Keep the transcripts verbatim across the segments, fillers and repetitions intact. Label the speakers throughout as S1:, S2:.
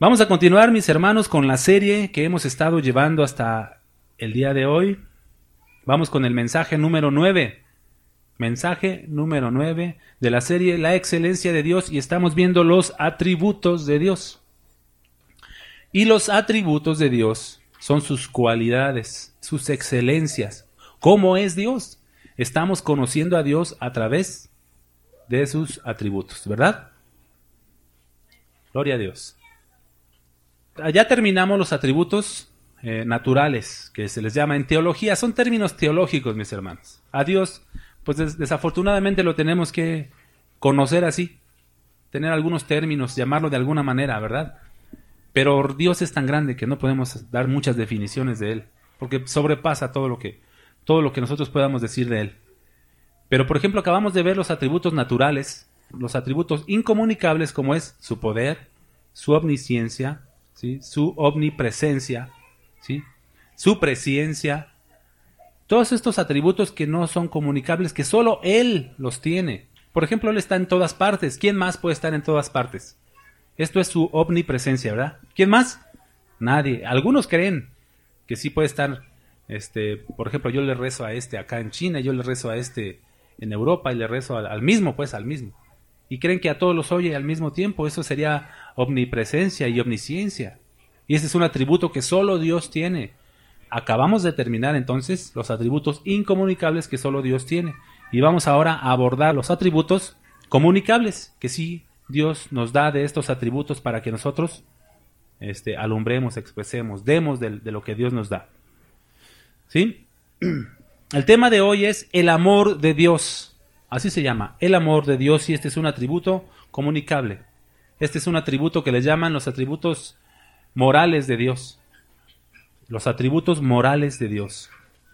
S1: Vamos a continuar, mis hermanos, con la serie que hemos estado llevando hasta el día de hoy. Vamos con el mensaje número nueve. Mensaje número nueve de la serie La excelencia de Dios, y estamos viendo los atributos de Dios. Y los atributos de Dios son sus cualidades, sus excelencias. ¿Cómo es Dios? Estamos conociendo a Dios a través de sus atributos, ¿verdad? Gloria a Dios. Ya terminamos los atributos eh, naturales, que se les llama en teología. Son términos teológicos, mis hermanos. A Dios, pues des- desafortunadamente lo tenemos que conocer así. Tener algunos términos, llamarlo de alguna manera, ¿verdad? Pero Dios es tan grande que no podemos dar muchas definiciones de Él, porque sobrepasa todo lo que, todo lo que nosotros podamos decir de Él. Pero, por ejemplo, acabamos de ver los atributos naturales, los atributos incomunicables, como es su poder, su omnisciencia, ¿sí? Su omnipresencia, ¿sí? Su presciencia. Todos estos atributos que no son comunicables, que solo Él los tiene. Por ejemplo, Él está en todas partes. ¿Quién más puede estar en todas partes? Esto es su omnipresencia, ¿verdad? ¿Quién más? Nadie. Algunos creen que sí puede estar, este, por ejemplo, yo le rezo a este acá en China, yo le rezo a este en Europa y le rezo al, al mismo, pues al mismo. Y creen que a todos los oye al mismo tiempo. Eso sería omnipresencia y omnisciencia. Y ese es un atributo que solo Dios tiene. Acabamos de terminar entonces los atributos incomunicables que solo Dios tiene. Y vamos ahora a abordar los atributos comunicables, que sí Dios nos da de estos atributos para que nosotros este, alumbremos, expresemos, demos de, de lo que Dios nos da. ¿Sí? El tema de hoy es el amor de Dios. Así se llama, el amor de Dios, y este es un atributo comunicable. Este es un atributo que le llaman los atributos morales de Dios. Los atributos morales de Dios.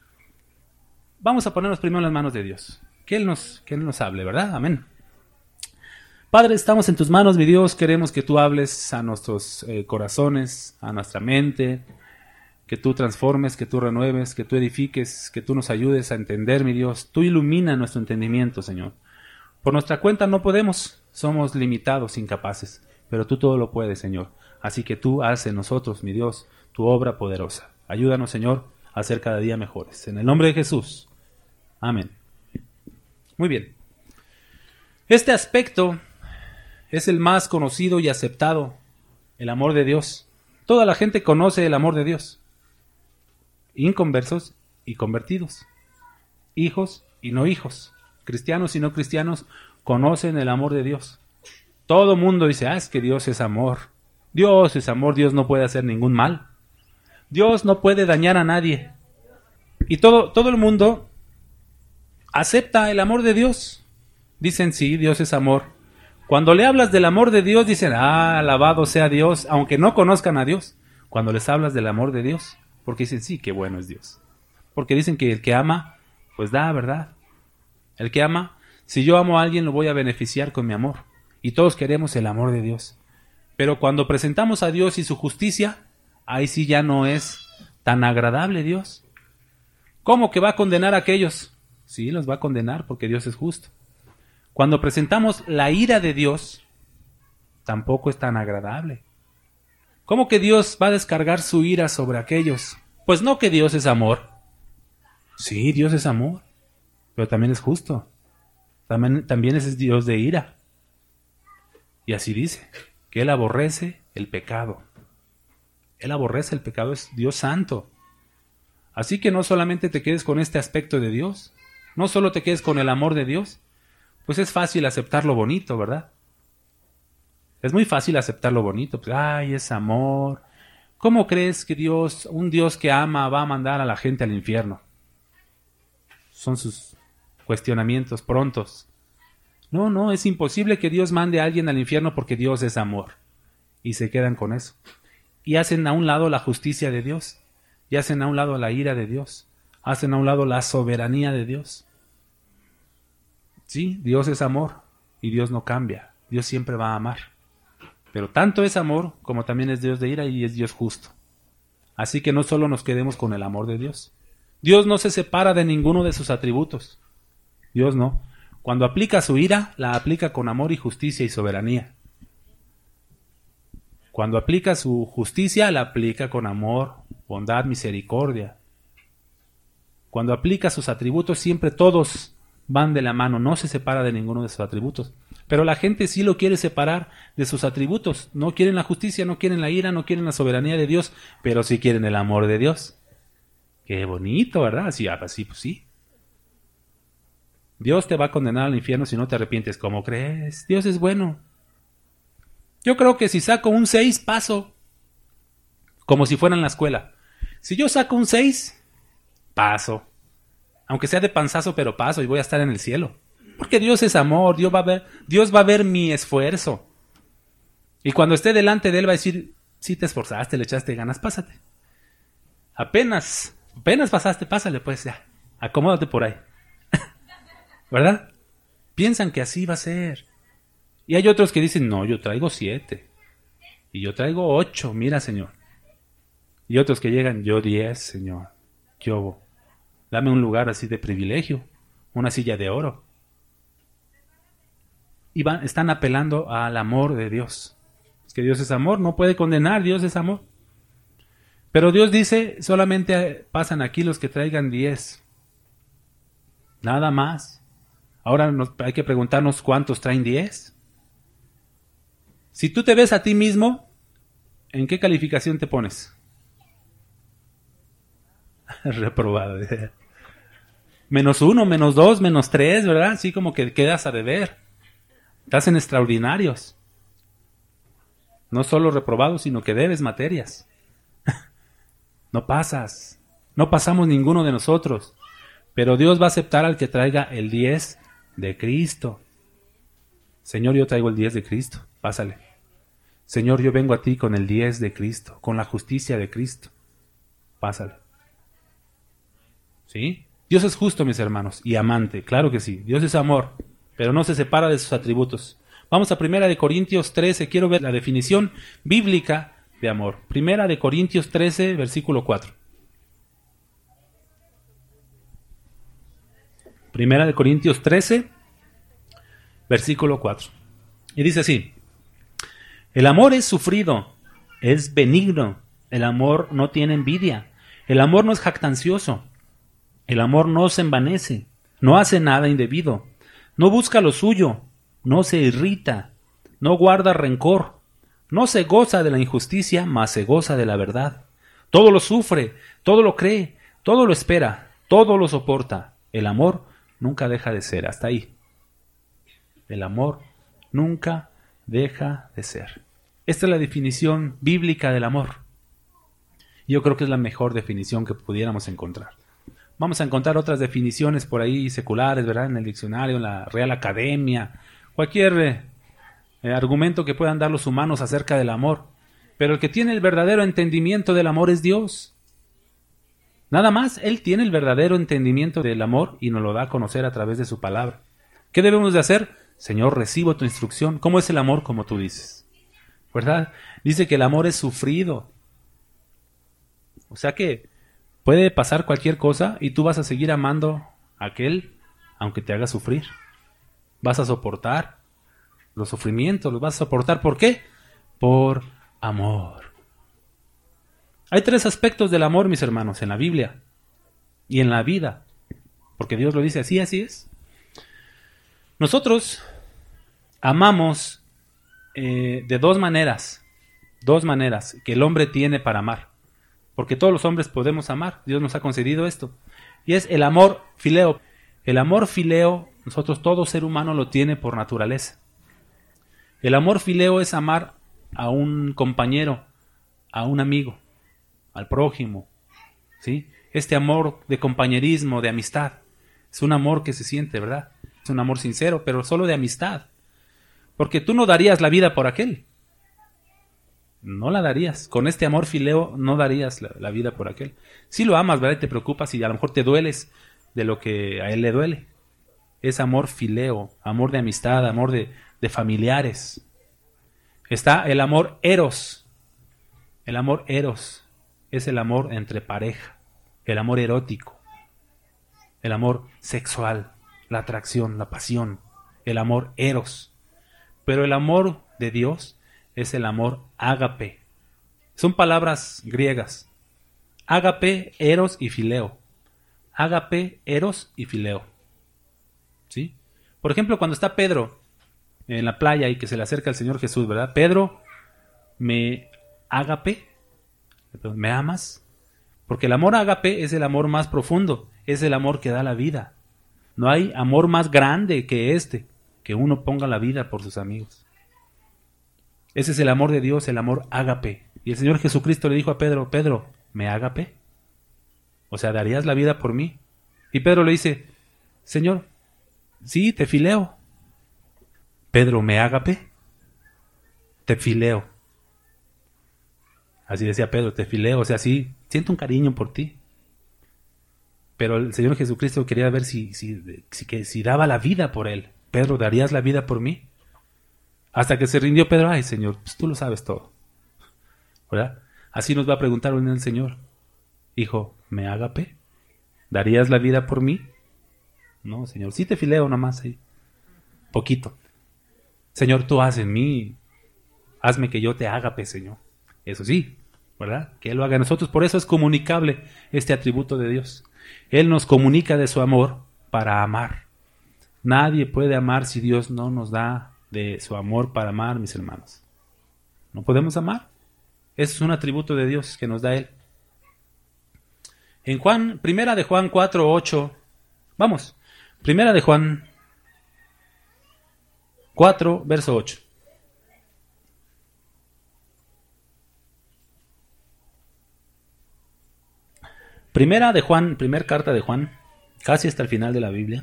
S1: Vamos a ponernos primero en las manos de Dios. Que Él nos, que Él nos hable, ¿verdad? Amén. Padre, estamos en tus manos, mi Dios. Queremos que tú hables a nuestros eh, corazones, a nuestra mente, que tú transformes, que tú renueves, que tú edifiques, que tú nos ayudes a entender, mi Dios. Tú ilumina nuestro entendimiento, Señor. Por nuestra cuenta no podemos, somos limitados, incapaces, pero tú todo lo puedes, Señor. Así que tú haz en nosotros, mi Dios, tu obra poderosa. Ayúdanos, Señor, a ser cada día mejores. En el nombre de Jesús. Amén. Muy bien. Este aspecto es el más conocido y aceptado, el amor de Dios. Toda la gente conoce el amor de Dios. Inconversos y convertidos, hijos y no hijos, cristianos y no cristianos, conocen el amor de Dios. Todo mundo dice, ah, es que Dios es amor. Dios es amor, Dios no puede hacer ningún mal. Dios no puede dañar a nadie. Y todo, todo el mundo acepta el amor de Dios. Dicen, sí, Dios es amor. Cuando le hablas del amor de Dios, dicen, ah, alabado sea Dios, aunque no conozcan a Dios. Cuando les hablas del amor de Dios, porque dicen, sí, qué bueno es Dios. Porque dicen que el que ama, pues da, ¿verdad? El que ama, si yo amo a alguien, lo voy a beneficiar con mi amor. Y todos queremos el amor de Dios. Pero cuando presentamos a Dios y su justicia, ahí sí ya no es tan agradable Dios. ¿Cómo que va a condenar a aquellos? Sí, los va a condenar porque Dios es justo. Cuando presentamos la ira de Dios, tampoco es tan agradable. ¿Cómo que Dios va a descargar su ira sobre aquellos? Pues no, que Dios es amor. Sí, Dios es amor, pero también es justo. También, también es Dios de ira. Y así dice, que Él aborrece el pecado. Él aborrece el pecado, es Dios santo. Así que no solamente te quedes con este aspecto de Dios, no solo te quedes con el amor de Dios, pues es fácil aceptar lo bonito, ¿verdad? Es muy fácil aceptar lo bonito. Pues, ay, es amor. ¿Cómo crees que Dios, un Dios que ama, va a mandar a la gente al infierno? Son sus cuestionamientos prontos. No, no, es imposible que Dios mande a alguien al infierno porque Dios es amor. Y se quedan con eso. Y hacen a un lado la justicia de Dios. Y hacen a un lado la ira de Dios. Hacen a un lado la soberanía de Dios. Sí, Dios es amor. Y Dios no cambia. Dios siempre va a amar. Pero tanto es amor como también es Dios de ira y es Dios justo. Así que no solo nos quedemos con el amor de Dios. Dios no se separa de ninguno de sus atributos. Dios no. Cuando aplica su ira, la aplica con amor y justicia y soberanía. Cuando aplica su justicia, la aplica con amor, bondad, misericordia. Cuando aplica sus atributos, siempre todos van de la mano, no se separa de ninguno de sus atributos. Pero la gente sí lo quiere separar de sus atributos. No quieren la justicia, no quieren la ira, no quieren la soberanía de Dios, pero sí quieren el amor de Dios. Qué bonito, ¿verdad? Así, así pues sí. Dios te va a condenar al infierno si no te arrepientes. ¿Cómo crees? Dios es bueno. Yo creo que si saco un seis, paso. Como si fuera en la escuela. Si yo saco un seis, paso. Aunque sea de panzazo, pero paso y voy a estar en el cielo. Porque Dios es amor, Dios va a ver, Dios va a ver mi esfuerzo. Y cuando esté delante de Él va a decir, sí te esforzaste, le echaste ganas, pásate. Apenas, apenas pasaste, pásale pues ya, acomódate por ahí. ¿Verdad? Piensan que así va a ser. Y hay otros que dicen, no, yo traigo siete. Y yo traigo ocho, mira Señor. Y otros que llegan, yo diez, Señor. Yo, dame un lugar así de privilegio, una silla de oro. Y van, están apelando al amor de Dios. Es que Dios es amor, no puede condenar, Dios es amor. Pero Dios dice, solamente pasan aquí los que traigan diez. Nada más. Ahora nos, hay que preguntarnos cuántos traen diez. Si tú te ves a ti mismo, ¿en qué calificación te pones? Reprobado. Menos uno, menos dos, menos tres, ¿verdad? Así como que quedas a deber. Estás en extraordinarios. No solo reprobados, sino que debes materias. No pasas. No pasamos ninguno de nosotros. Pero Dios va a aceptar al que traiga el diez de Cristo. Señor, yo traigo el diez de Cristo. Pásale. Señor, yo vengo a ti con el diez de Cristo, con la justicia de Cristo. Pásale. ¿Sí? Dios es justo, mis hermanos, y amante. Claro que sí. Dios es amor, pero no se separa de sus atributos. Vamos a Primera de Corintios trece. Quiero ver la definición bíblica de amor. Primera de Corintios trece, versículo cuatro. Primera de Corintios trece, versículo cuatro. Y dice así: el amor es sufrido, es benigno, el amor no tiene envidia, el amor no es jactancioso, el amor no se envanece, no hace nada indebido, no busca lo suyo, no se irrita, no guarda rencor, no se goza de la injusticia, mas se goza de la verdad. Todo lo sufre, todo lo cree, todo lo espera, todo lo soporta. El amor nunca deja de ser. Hasta ahí. El amor nunca deja de ser. Esta es la definición bíblica del amor. Yo creo que es la mejor definición que pudiéramos encontrar. Vamos a encontrar otras definiciones por ahí seculares, ¿verdad? En el diccionario, en la Real Academia, cualquier eh, eh, argumento que puedan dar los humanos acerca del amor. Pero el que tiene el verdadero entendimiento del amor es Dios. Nada más, Él tiene el verdadero entendimiento del amor y nos lo da a conocer a través de su palabra. ¿Qué debemos de hacer? Señor, recibo tu instrucción. ¿Cómo es el amor? Como tú dices, ¿verdad? Dice que el amor es sufrido. O sea que puede pasar cualquier cosa y tú vas a seguir amando a aquel aunque te haga sufrir. Vas a soportar los sufrimientos, los vas a soportar. ¿Por qué? Por amor. Hay tres aspectos del amor, mis hermanos, en la Biblia y en la vida, porque Dios lo dice así, así es. Nosotros amamos eh, de dos maneras, dos maneras que el hombre tiene para amar, porque todos los hombres podemos amar, Dios nos ha concedido esto, y es el amor fileo. El amor fileo, nosotros todo ser humano lo tiene por naturaleza. El amor fileo es amar a un compañero, a un amigo, al prójimo, ¿sí? Este amor de compañerismo, de amistad, es un amor que se siente, ¿verdad? Es un amor sincero, pero solo de amistad. Porque tú no darías la vida por aquel. No la darías. Con este amor fileo no darías la, la vida por aquel. Sí lo amas, ¿verdad? Y te preocupas y a lo mejor te dueles de lo que a él le duele. Es amor fileo, amor de amistad, amor de, de familiares. Está el amor eros. El amor eros es el amor entre pareja, el amor erótico, el amor sexual, la atracción, la pasión, el amor eros. Pero el amor de Dios es el amor ágape. Son palabras griegas. Ágape, eros y fileo. Ágape, eros y fileo. ¿Sí? Por ejemplo, cuando está Pedro en la playa y que se le acerca al Señor Jesús, ¿verdad? Pedro, me ágape, ¿me amas? Porque el amor ágape es el amor más profundo, es el amor que da la vida. No hay amor más grande que este, que uno ponga la vida por sus amigos. Ese es el amor de Dios, el amor ágape. Y el Señor Jesucristo le dijo a Pedro, Pedro, ¿me ágape? O sea, ¿darías la vida por mí? Y Pedro le dice, Señor, sí, te fileo. Pedro, ¿me ágape? Te fileo. Así decía Pedro, te fileo. O sea, sí, siento un cariño por ti. Pero el Señor Jesucristo quería ver si, si, si, que, si daba la vida por él. Pedro, ¿darías la vida por mí? Hasta que se rindió Pedro, ay Señor, pues tú lo sabes todo. ¿Verdad? Así nos va a preguntar hoy el Señor. Hijo, ¿me ágape? ¿Darías la vida por mí? No, Señor, sí te fileo nomás ahí. Poquito. Señor, tú haz en mí, hazme que yo te ágape, Señor. Eso sí, ¿verdad? Que Él lo haga en nosotros. Por eso es comunicable este atributo de Dios. Él nos comunica de su amor para amar. Nadie puede amar si Dios no nos da de su amor para amar, mis hermanos. ¿No podemos amar? Ese es un atributo de Dios que nos da Él. En Juan, primera de Juan cuatro, ocho, vamos, primera de Juan cuatro, verso ocho. Primera de Juan, primer carta de Juan, casi hasta el final de la Biblia.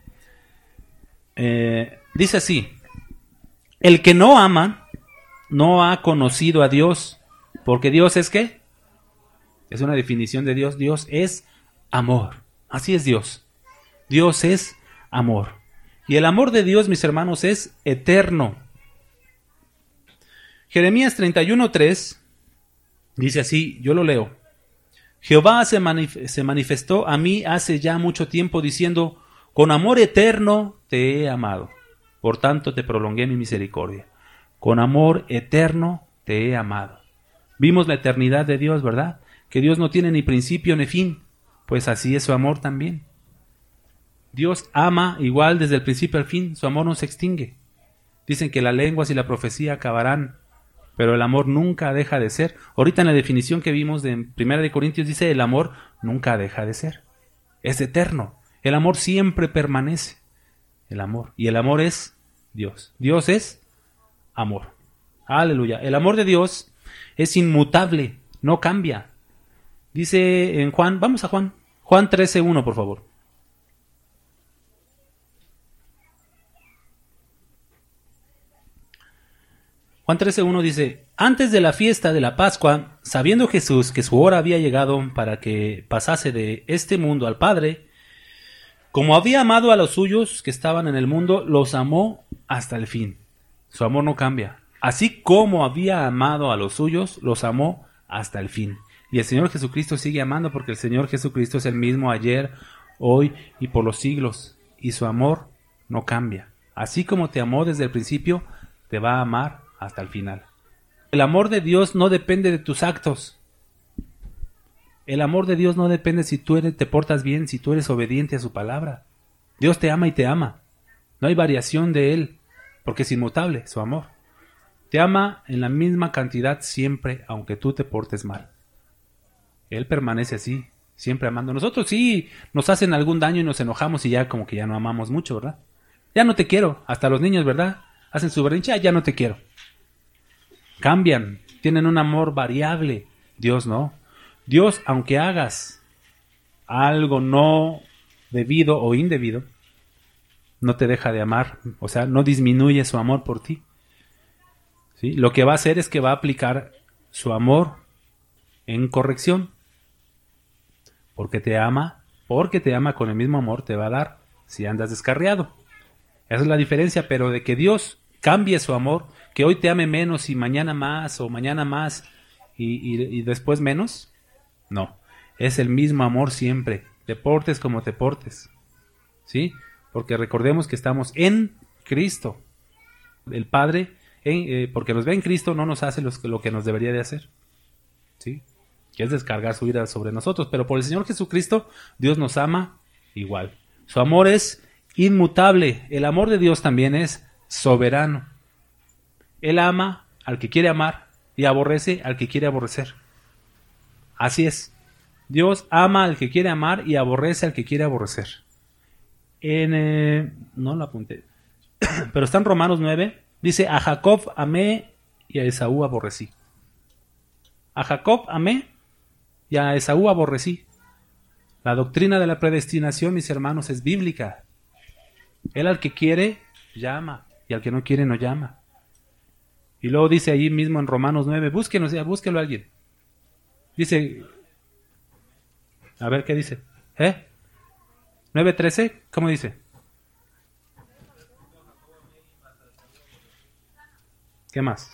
S1: Eh, dice así, el que no ama no ha conocido a Dios, porque Dios es ¿qué? Es una definición de Dios. Dios es amor. Así es Dios. Dios es amor. Y el amor de Dios, mis hermanos, es eterno. Jeremías treinta y uno, tres dice así, yo lo leo. Jehová se, manif- se manifestó a mí hace ya mucho tiempo diciendo, con amor eterno te he amado. Por tanto te prolongué mi misericordia. Con amor eterno te he amado. Vimos la eternidad de Dios, ¿verdad? Que Dios no tiene ni principio ni fin. Pues así es su amor también. Dios ama igual desde el principio al fin. Su amor no se extingue. Dicen que las lenguas y la profecía acabarán, pero el amor nunca deja de ser. Ahorita en la definición que vimos de primera de Corintios dice el amor nunca deja de ser. Es eterno. El amor siempre permanece. El amor. Y el amor es Dios. Dios es amor. Aleluya. El amor de Dios es inmutable. No cambia. Dice en Juan, vamos a Juan. Juan trece, uno, por favor. Juan trece, uno dice, antes de la fiesta de la Pascua, sabiendo Jesús que su hora había llegado para que pasase de este mundo al Padre, como había amado a los suyos que estaban en el mundo, los amó hasta el fin. Su amor no cambia. Así como había amado a los suyos, los amó hasta el fin. Y el Señor Jesucristo sigue amando porque el Señor Jesucristo es el mismo ayer, hoy y por los siglos. Y su amor no cambia. Así como te amó desde el principio, te va a amar hasta el final. El amor de Dios no depende de tus actos. El amor de Dios no depende si tú eres, te portas bien, si tú eres obediente a su palabra. Dios te ama y te ama. No hay variación de Él, porque es inmutable su amor. Te ama en la misma cantidad siempre, aunque tú te portes mal. Él permanece así, siempre amando. Nosotros sí nos hacen algún daño y nos enojamos y ya como que ya no amamos mucho, ¿verdad? Ya no te quiero. Hasta los niños, ¿verdad? Hacen su berrinche, ya no te quiero. Cambian, tienen un amor variable. Dios no. Dios, aunque hagas algo no debido o indebido, no te deja de amar. O sea, no disminuye su amor por ti. ¿Sí? Lo que va a hacer es que va a aplicar su amor en corrección. Porque te ama, porque te ama con el mismo amor te va a dar si andas descarriado. Esa es la diferencia, pero de que Dios cambie su amor, que hoy te ame menos y mañana más o mañana más y, y, y después menos, no. Es el mismo amor siempre, te portes como te portes. ¿Sí? Porque recordemos que estamos en Cristo. El Padre en, eh, porque nos ve en Cristo, no nos hace los, lo que nos debería de hacer, ¿sí? Que es descargar su ira sobre nosotros. Pero por el Señor Jesucristo, Dios nos ama igual. Su amor es inmutable. El amor de Dios también es soberano. Él ama al que quiere amar y aborrece al que quiere aborrecer. Así es. Dios ama al que quiere amar y aborrece al que quiere aborrecer. En, eh, no lo apunté, pero está en Romanos nueve. Dice, a Jacob amé y a Esaú aborrecí. A Jacob amé y a Esaú aborrecí. La doctrina de la predestinación, mis hermanos, es bíblica. Él al que quiere, llama, y al que no quiere, no llama. Y luego dice allí mismo en Romanos nueve, búsquenos, ya, búsquelo a alguien. Dice, a ver qué dice. ¿Eh? nueve trece, ¿cómo dice? ¿Qué más?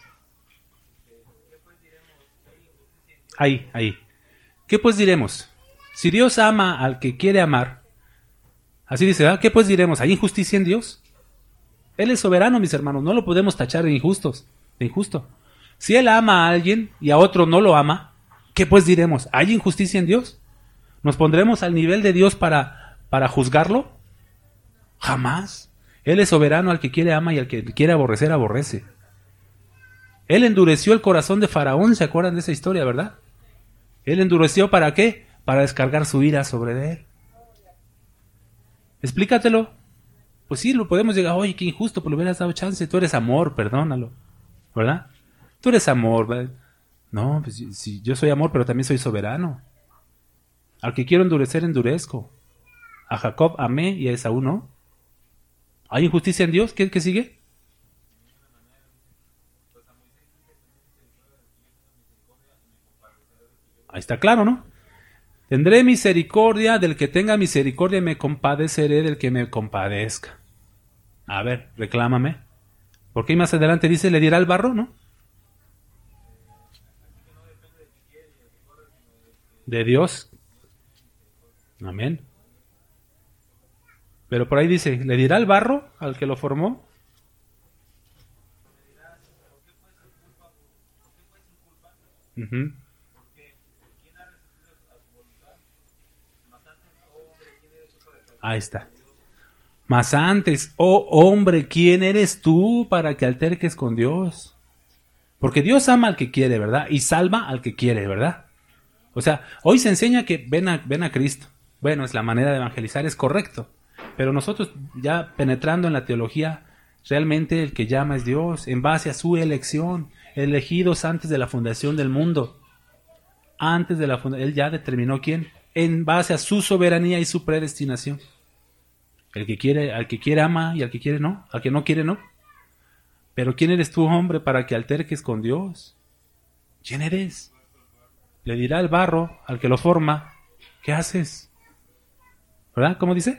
S1: Ahí, ahí. ¿Qué pues diremos? Si Dios ama al que quiere amar, así dice, ¿verdad? ¿Qué pues diremos? ¿Hay injusticia en Dios? Él es soberano, mis hermanos, no lo podemos tachar de injustos, de injusto. Si Él ama a alguien y a otro no lo ama, ¿qué pues diremos? ¿Hay injusticia en Dios? ¿Nos pondremos al nivel de Dios para, para juzgarlo? Jamás. Él es soberano, al que quiere ama y al que quiere aborrecer, aborrece. Él endureció el corazón de Faraón, ¿se acuerdan de esa historia, verdad? Él endureció ¿para qué? Para descargar su ira sobre él. Explícatelo. Pues sí, lo podemos llegar, oye, qué injusto, pero le hubieras dado chance, tú eres amor, perdónalo, ¿verdad? Tú eres amor, ¿verdad? No, pues si yo soy amor, pero también soy soberano. Al que quiero endurecer, endurezco. A Jacob amé y a Esaú no. ¿Hay injusticia en Dios? ¿Qué, qué sigue? Ahí está claro, ¿no? Tendré misericordia del que tenga misericordia y me compadeceré del que me compadezca. A ver, reclámame. Porque ahí más adelante dice, le dirá el barro, ¿no? De Dios. Amén. Pero por ahí dice, ¿le dirá el barro al que lo formó? Uh-huh. Ahí está. Mas antes, oh hombre, ¿quién eres tú para que alterques con Dios? Porque Dios ama al que quiere, ¿verdad? Y salva al que quiere, ¿verdad? O sea, hoy se enseña que ven a, ven a Cristo. Bueno, es la manera de evangelizar, es correcto. Pero nosotros ya penetrando en la teología, realmente el que llama es Dios, en base a su elección, elegidos antes de la fundación del mundo. Antes de la fundación, Él ya determinó quién, en base a su soberanía y su predestinación. El que quiere, al que quiere ama y al que quiere no, al que no quiere no. Pero ¿quién eres tú, hombre, para que alterques con Dios? ¿Quién eres? Le dirá el barro al que lo forma, ¿qué haces? ¿Verdad? ¿Cómo dice?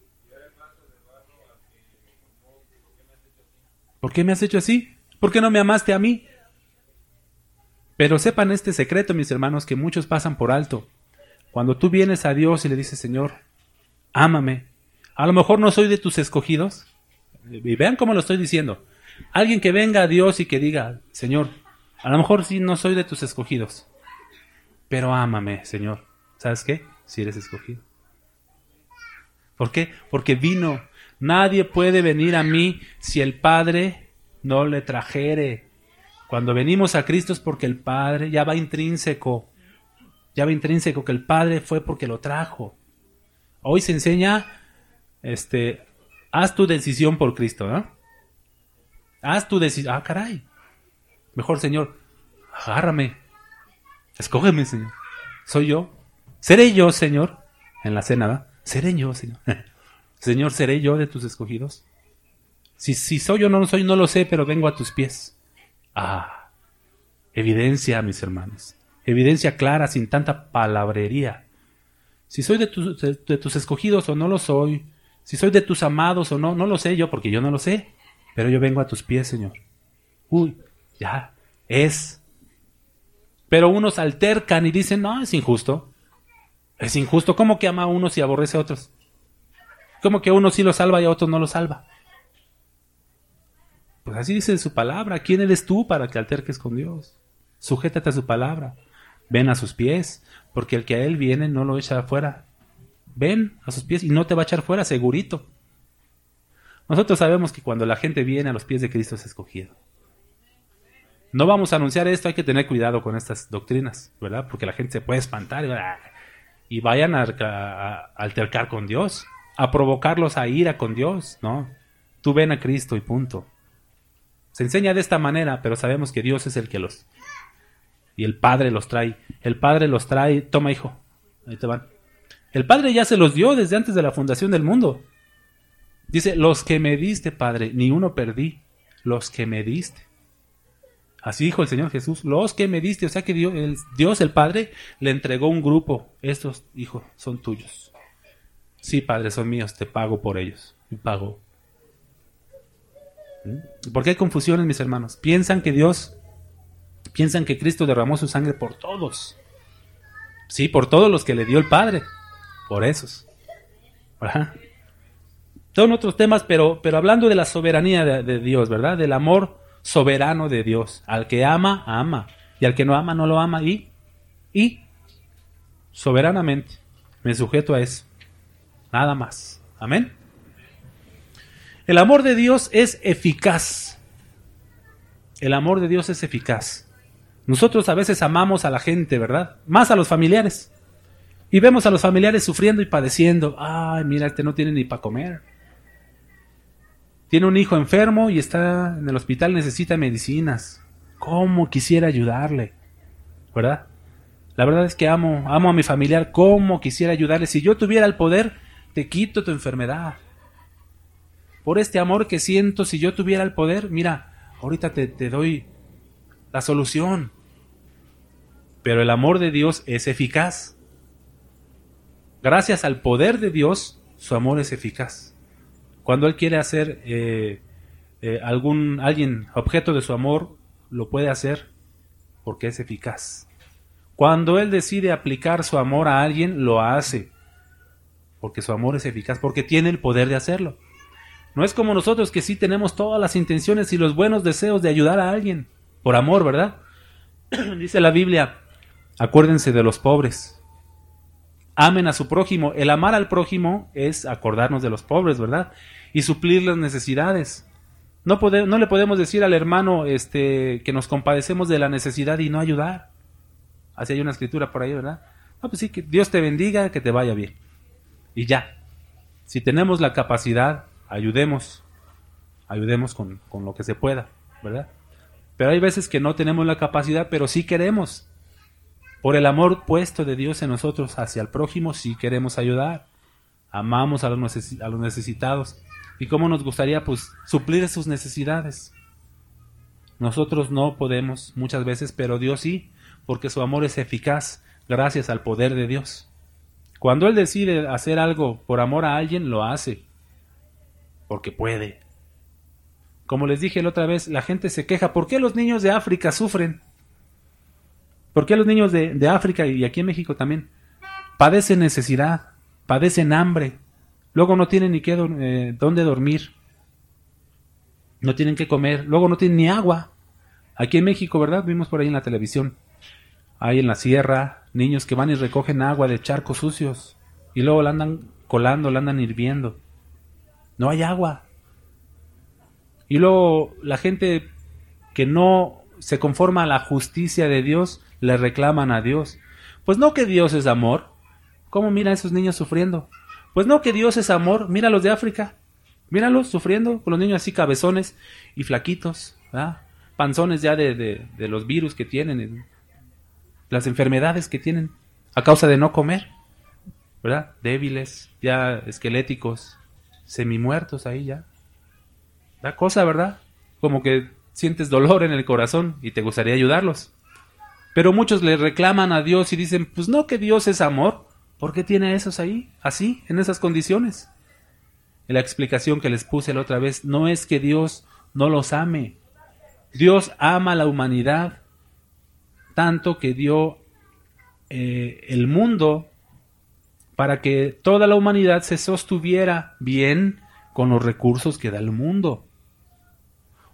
S1: ¿Por qué me has hecho así? ¿Por qué no me amaste a mí? Pero sepan este secreto, mis hermanos, que muchos pasan por alto. Cuando tú vienes a Dios y le dices, Señor, ámame. A lo mejor no soy de tus escogidos. Y vean cómo lo estoy diciendo. Alguien que venga a Dios y que diga, Señor, a lo mejor sí no soy de tus escogidos. Pero ámame, Señor. ¿Sabes qué? Si eres escogido. ¿Por qué? Porque vino. Nadie puede venir a mí si el Padre no le trajere. Cuando venimos a Cristo es porque el Padre ya va intrínseco. Ya va intrínseco que el Padre fue porque lo trajo. Hoy se enseña, este, haz tu decisión por Cristo, ¿no? Haz tu decisión. Ah, caray. Mejor, Señor, agárrame. Escógeme, Señor. Soy yo. Seré yo, Señor. En la cena, ¿verdad? Seré yo, Señor. Señor, ¿seré yo de tus escogidos? Si, si soy yo o no soy, no lo sé, pero vengo a tus pies. Ah, evidencia, mis hermanos. Evidencia clara, sin tanta palabrería. Si soy de, tu, de, de tus escogidos o no lo soy. Si soy de tus amados o no, no lo sé yo, porque yo no lo sé. Pero yo vengo a tus pies, Señor. Uy, ya, es. Pero unos altercan y dicen, no, es injusto. Es injusto. ¿Cómo que ama a unos y aborrece a otros? ¿Cómo que a unos sí lo salva y a otros no lo salva? Pues así dice su palabra. ¿Quién eres tú para que alterques con Dios? Sujétate a su palabra. Ven a sus pies, porque el que a él viene no lo echa afuera. Ven a sus pies y no te va a echar fuera, segurito. Nosotros sabemos que cuando la gente viene a los pies de Cristo es escogido. No vamos a anunciar esto, hay que tener cuidado con estas doctrinas, ¿verdad? Porque la gente se puede espantar y, y vayan a, a, a altercar con Dios, a provocarlos a ira con Dios, ¿no? Tú ven a Cristo y punto. Se enseña de esta manera, pero sabemos que Dios es el que los... Y el Padre los trae. El Padre los trae. Toma, hijo. Ahí te van. El Padre ya se los dio desde antes de la fundación del mundo. Dice, los que me diste, Padre, ni uno perdí. Los que me diste. Así dijo el Señor Jesús. Los que me diste. O sea que Dios el, Dios, el Padre, le entregó un grupo. Estos, hijo, son tuyos. Sí, Padre, son míos. Te pago por ellos. Y pago. ¿Por qué hay confusiones, mis hermanos? Piensan que Dios, piensan que Cristo derramó su sangre por todos. Sí, por todos los que le dio el Padre. Por esos. ¿Verdad? Son otros temas, pero, pero hablando de la soberanía de, de Dios, ¿verdad? Del amor soberano de Dios. Al que ama, ama. Y al que no ama, no lo ama. Y, y soberanamente me sujeto a eso. Nada más. Amén. El amor de Dios es eficaz. El amor de Dios es eficaz. Nosotros a veces amamos a la gente, ¿verdad? Más a los familiares. Y vemos a los familiares sufriendo y padeciendo. Ay, mira, este no tiene ni para comer. Tiene un hijo enfermo y está en el hospital, necesita medicinas. ¿Cómo quisiera ayudarle? ¿Verdad? La verdad es que amo, amo a mi familiar. ¿Cómo quisiera ayudarle? Si yo tuviera el poder, te quito tu enfermedad. Por este amor que siento, si yo tuviera el poder, mira, ahorita te, te doy la solución. Pero el amor de Dios es eficaz. Gracias al poder de Dios, su amor es eficaz. Cuando Él quiere hacer eh, eh, algún alguien objeto de su amor, lo puede hacer porque es eficaz. Cuando Él decide aplicar su amor a alguien, lo hace porque su amor es eficaz, porque tiene el poder de hacerlo. No es como nosotros que sí tenemos todas las intenciones y los buenos deseos de ayudar a alguien, por amor, ¿verdad? Dice la Biblia, acuérdense de los pobres, amen a su prójimo. El amar al prójimo es acordarnos de los pobres, ¿verdad? Y suplir las necesidades. No, pode- no le podemos decir al hermano este, que nos compadecemos de la necesidad y no ayudar. Así hay una escritura por ahí, ¿verdad? No, pues sí, que Dios te bendiga, que te vaya bien. Y ya. Si tenemos la capacidad, ayudemos, ayudemos con, con lo que se pueda, ¿verdad? Pero hay veces que no tenemos la capacidad, pero sí queremos. Por el amor puesto de Dios en nosotros hacia el prójimo, sí queremos ayudar. Amamos a los, neces- a los necesitados. ¿Y cómo nos gustaría, pues, suplir sus necesidades? Nosotros no podemos muchas veces, pero Dios sí, porque su amor es eficaz gracias al poder de Dios. Cuando Él decide hacer algo por amor a alguien, lo hace. Porque puede. Como les dije la otra vez, la gente se queja. ¿Por qué los niños de África sufren? ¿Por qué los niños de, de África y aquí en México también padecen necesidad, padecen hambre? Luego no tienen ni qué, eh, dónde dormir. No tienen qué comer. Luego no tienen ni agua. Aquí en México, ¿verdad? Vimos por ahí en la televisión. Hay en la sierra niños que van y recogen agua de charcos sucios. Y luego la andan colando, la andan hirviendo. No hay agua. Y luego la gente que no se conforma a la justicia de Dios, le reclaman a Dios. Pues no que Dios es amor. ¿Cómo mira a esos niños sufriendo? Pues no que Dios es amor. Mira a los de África. Míralos sufriendo, con los niños así cabezones y flaquitos, ¿verdad? Panzones ya de, de, de los virus que tienen, las enfermedades que tienen a causa de no comer, ¿verdad? Débiles, ya esqueléticos, semimuertos ahí ya. Da cosa, ¿verdad? Como que sientes dolor en el corazón y te gustaría ayudarlos. Pero muchos le reclaman a Dios y dicen, pues no que Dios es amor, ¿por qué tiene a esos ahí, así, en esas condiciones? Y la explicación que les puse la otra vez, no es que Dios no los ame. Dios ama a la humanidad tanto que dio eh, el mundo para que toda la humanidad se sostuviera bien con los recursos que da el mundo.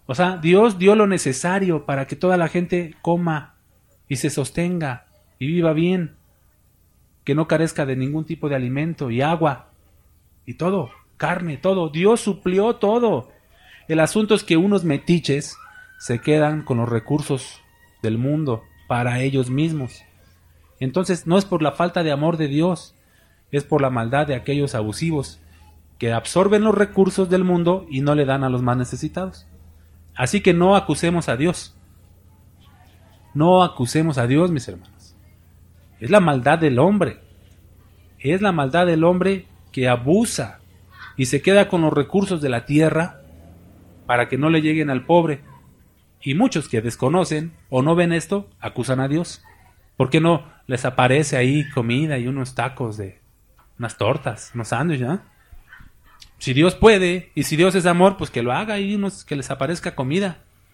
S1: O sea, Dios dio lo necesario para que toda la gente coma y se sostenga y viva bien, que no carezca de ningún tipo de alimento y agua y todo, carne, todo. Dios suplió todo. El asunto es que unos metiches se quedan con los recursos del mundo para ellos mismos. Entonces no es por la falta de amor de Dios, es por la maldad de aquellos abusivos que absorben los recursos del mundo y no le dan a los más necesitados. Así que no acusemos a Dios. No acusemos a Dios, mis hermanos. Es la maldad del hombre. Es la maldad del hombre que abusa y se queda con los recursos de la tierra para que no le lleguen al pobre. Y muchos que desconocen o no ven esto, acusan a Dios. ¿Por qué no les aparece ahí comida y unos tacos de unas tortas, unos sándwiches, ¿no? Si Dios puede, y si Dios es amor, pues que lo haga y unos, que les aparezca comida.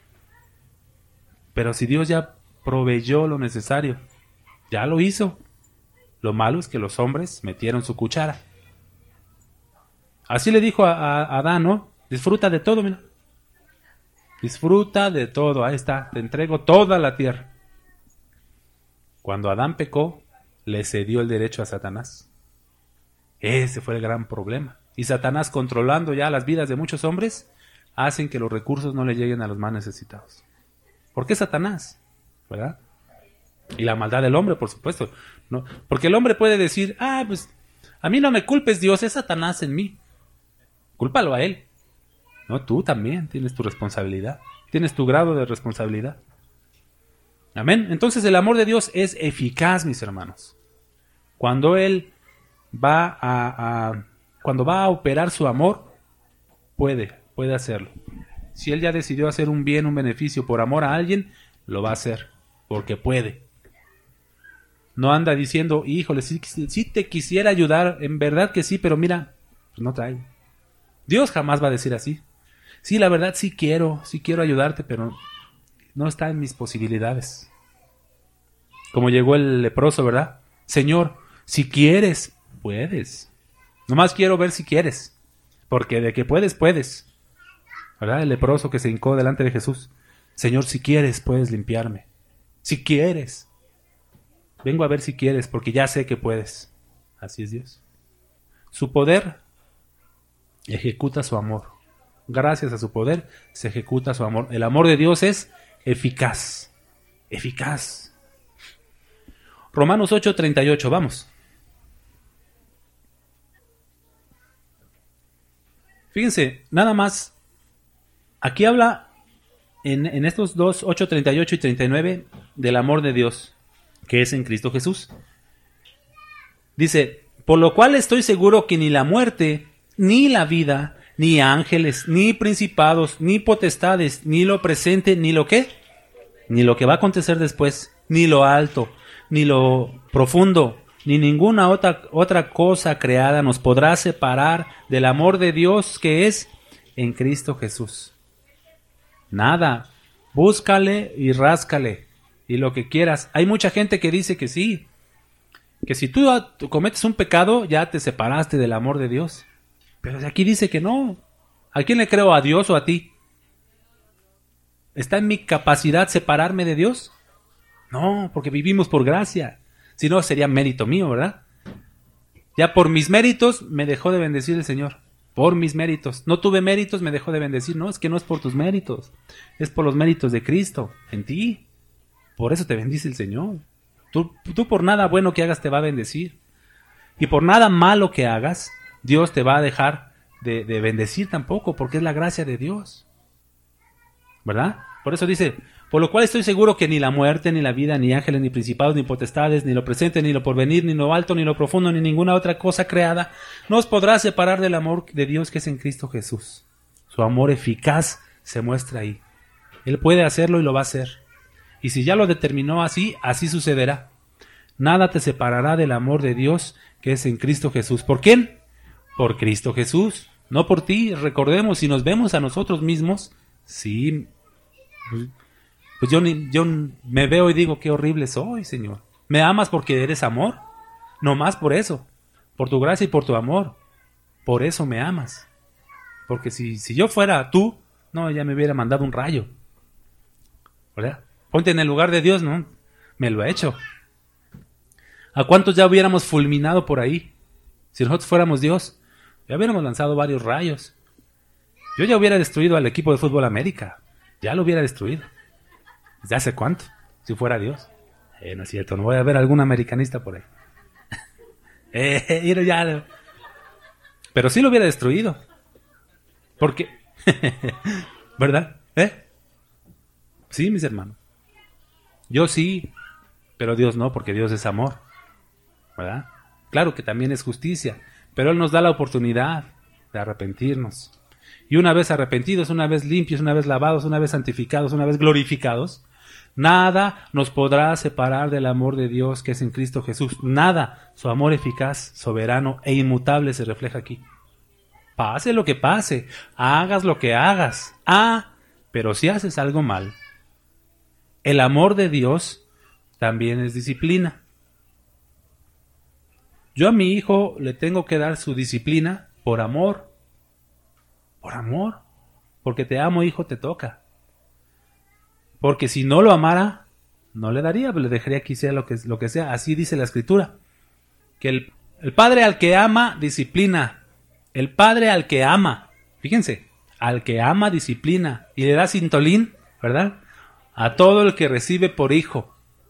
S1: Pero si Dios ya proveyó lo necesario, ya lo hizo. Lo malo es que los hombres metieron su cuchara. Así le dijo a, a, a Adán, ¿no? Disfruta de todo, mira. Disfruta de todo, ahí está, te entrego toda la tierra. Cuando Adán pecó, le cedió el derecho a Satanás. Ese fue el gran problema. Y Satanás, controlando ya las vidas de muchos hombres, hacen que los recursos no le lleguen a los más necesitados. ¿Por qué Satanás? ¿Verdad? Y la maldad del hombre, por supuesto. ¿No? Porque el hombre puede decir, ah, pues, a mí no me culpes, Dios, es Satanás en mí. Cúlpalo a él. No, tú también tienes tu responsabilidad. Tienes tu grado de responsabilidad. Amén. Entonces el amor de Dios es eficaz, mis hermanos. Cuando Él va a, a cuando va a operar su amor, puede, puede hacerlo. Si Él ya decidió hacer un bien, un beneficio por amor a alguien, lo va a hacer, porque puede. No anda diciendo, híjole, sí, sí te quisiera ayudar, en verdad que sí, pero mira, pues no trae. Dios jamás va a decir así. Sí, la verdad sí quiero, sí quiero ayudarte, pero no está en mis posibilidades. Como llegó el leproso, ¿verdad? Señor, si quieres, puedes. Nomás quiero ver si quieres, porque de que puedes, puedes. ¿Verdad? El leproso que se hincó delante de Jesús. Señor, si quieres, puedes limpiarme. Si quieres. Vengo a ver si quieres, porque ya sé que puedes. Así es Dios. Su poder ejecuta su amor. Gracias a su poder se ejecuta su amor. El amor de Dios es eficaz. Eficaz. Romanos ocho treinta y ocho, vamos. Fíjense, nada más, aquí habla en, en estos dos, ocho treinta y ocho y treinta y nueve, del amor de Dios, que es en Cristo Jesús. Dice, por lo cual estoy seguro que ni la muerte, ni la vida, ni ángeles, ni principados, ni potestades, ni lo presente, ni lo que, ni lo que va a acontecer después, ni lo alto, ni lo profundo, ni ninguna otra, otra cosa creada nos podrá separar del amor de Dios que es en Cristo Jesús. Nada, búscale y ráscale, y lo que quieras. Hay mucha gente que dice que sí, que si tú cometes un pecado, ya te separaste del amor de Dios. Pero aquí dice que no. ¿A quién le creo? ¿A Dios o a ti? ¿Está en mi capacidad separarme de Dios? No, porque vivimos por gracia. Si no, sería mérito mío, ¿verdad? Ya por mis méritos me dejó de bendecir el Señor. Por mis méritos. No tuve méritos, me dejó de bendecir. No, es que no es por tus méritos. Es por los méritos de Cristo en ti. Por eso te bendice el Señor. Tú, tú por nada bueno que hagas te va a bendecir. Y por nada malo que hagas, Dios te va a dejar de, de bendecir tampoco, porque es la gracia de Dios. ¿Verdad? Por eso dice, por lo cual estoy seguro que ni la muerte, ni la vida, ni ángeles, ni principados, ni potestades, ni lo presente, ni lo porvenir, ni lo alto, ni lo profundo, ni ninguna otra cosa creada, nos podrá separar del amor de Dios que es en Cristo Jesús. Su amor eficaz se muestra ahí. Él puede hacerlo y lo va a hacer. Y si ya lo determinó así, así sucederá. Nada te separará del amor de Dios que es en Cristo Jesús. ¿Por quién? Por Cristo Jesús. No por ti. Recordemos, si nos vemos a nosotros mismos, sí, pues yo, yo me veo y digo, qué horrible soy, Señor. ¿Me amas porque eres amor? No más por eso. Por tu gracia y por tu amor. Por eso me amas. Porque si, si yo fuera tú, No, ya me hubiera mandado un rayo. ¿Verdad? Ponte en el lugar de Dios, ¿no? Me lo ha hecho. ¿A cuántos ya hubiéramos fulminado por ahí? Si nosotros fuéramos Dios, ya hubiéramos lanzado varios rayos. Yo ya hubiera destruido al equipo de fútbol América. Ya lo hubiera destruido. ¿Desde hace cuánto? Si fuera Dios. Eh, no es cierto, no voy a ver algún americanista por ahí. eh, ya. Pero sí lo hubiera destruido. Porque, ¿verdad? ¿Eh? Sí, mis hermanos. Yo sí, pero Dios no, porque Dios es amor. ¿Verdad? Claro que también es justicia, pero Él nos da la oportunidad de arrepentirnos. Y una vez arrepentidos, una vez limpios, una vez lavados, una vez santificados, una vez glorificados, nada nos podrá separar del amor de Dios que es en Cristo Jesús. Nada. Su amor eficaz, soberano e inmutable se refleja aquí. Pase lo que pase, hagas lo que hagas. Ah, pero si haces algo mal, el amor de Dios también es disciplina. Yo a mi hijo le tengo que dar su disciplina por amor. Por amor. Porque te amo, hijo, te toca. Porque si no lo amara, no le daría, le dejaría que hiciera lo que, lo que sea. Así dice la Escritura. Que el, el padre al que ama, disciplina. El padre al que ama, fíjense, al que ama, disciplina. Y le da cintolín, ¿verdad? A todo el que recibe por hijo.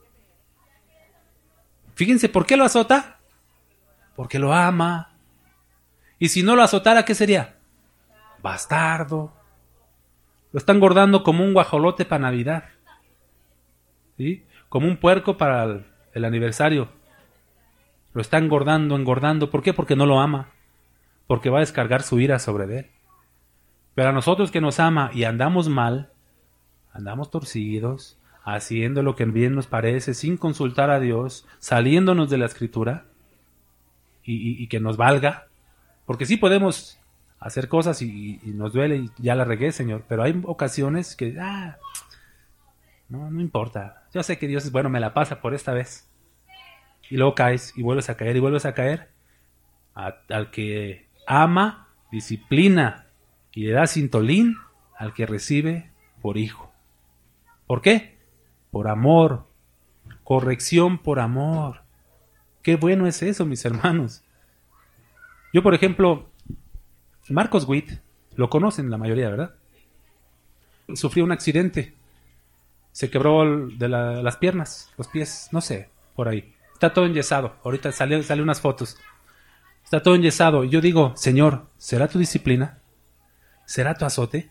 S1: Fíjense, ¿por qué lo azota? Porque lo ama. Y si no lo azotara, ¿qué sería? Bastardo. Lo está engordando como un guajolote para Navidad. ¿Sí? Como un puerco para el, el aniversario. Lo está engordando, engordando. ¿Por qué? Porque no lo ama. Porque va a descargar su ira sobre él. Pero a nosotros que nos ama y andamos mal, andamos torcidos, haciendo lo que bien nos parece, sin consultar a Dios, saliéndonos de la Escritura, y, y, y que nos valga, porque sí podemos hacer cosas y, y nos duele y ya la regué, Señor, pero hay ocasiones que, ah, no, no importa, yo sé que Dios es bueno, me la pasa por esta vez, y luego caes, y vuelves a caer, y vuelves a caer, a, al que ama, disciplina, y le da cintolín al que recibe por hijo. ¿Por qué? Por amor, corrección por amor. Qué bueno es eso, mis hermanos. Yo, por ejemplo, Marcos Witt, lo conocen la mayoría, ¿verdad? Sufrió un accidente. Se quebró de la, las piernas, los pies, no sé, por ahí. Está todo enyesado. Ahorita sale, sale unas fotos. Está todo enyesado. Y yo digo, Señor, ¿será tu disciplina? ¿Será tu azote?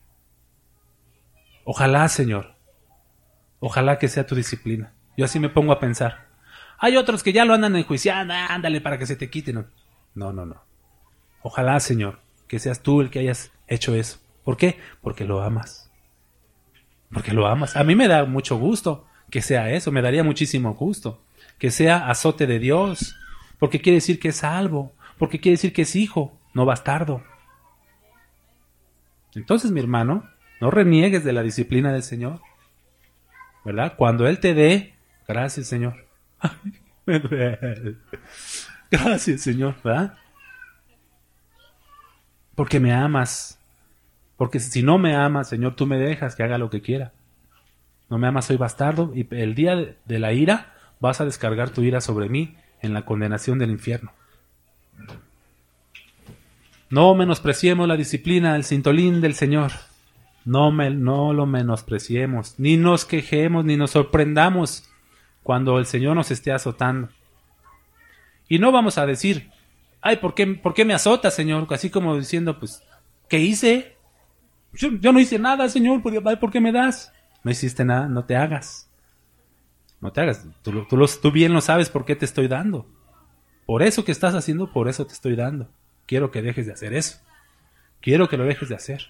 S1: Ojalá, Señor. Ojalá que sea tu disciplina. Yo así me pongo a pensar. Hay otros que ya lo andan enjuiciando, ándale para que se te quite. No, no, no. no. Ojalá, Señor, que seas tú el que hayas hecho eso. ¿Por qué? Porque lo amas. Porque lo amas. A mí me da mucho gusto que sea eso, me daría muchísimo gusto. Que sea azote de Dios, porque quiere decir que es salvo, porque quiere decir que es hijo, no bastardo. Entonces, mi hermano, no reniegues de la disciplina del Señor, ¿verdad? Cuando Él te dé, gracias, Señor. Me duele. Gracias, Señor, ¿verdad? Porque me amas. Porque si no me amas, Señor, tú me dejas que haga lo que quiera. No me amas, soy bastardo, y el día de la ira vas a descargar tu ira sobre mí en la condenación del infierno. No menospreciemos la disciplina, el cintolín del Señor. No, me, no lo menospreciemos, ni nos quejemos, ni nos sorprendamos cuando el Señor nos esté azotando. Y no vamos a decir, ay, ¿por qué, ¿por qué me azota, Señor? Así como diciendo, pues, ¿qué hice? Yo, yo no hice nada, Señor, ¿por, ¿por qué me das? No hiciste nada, no te hagas. No te hagas. Tú, tú, tú, tú bien lo sabes por qué te estoy dando. Por eso que estás haciendo, por eso te estoy dando. Quiero que dejes de hacer eso. Quiero que lo dejes de hacer.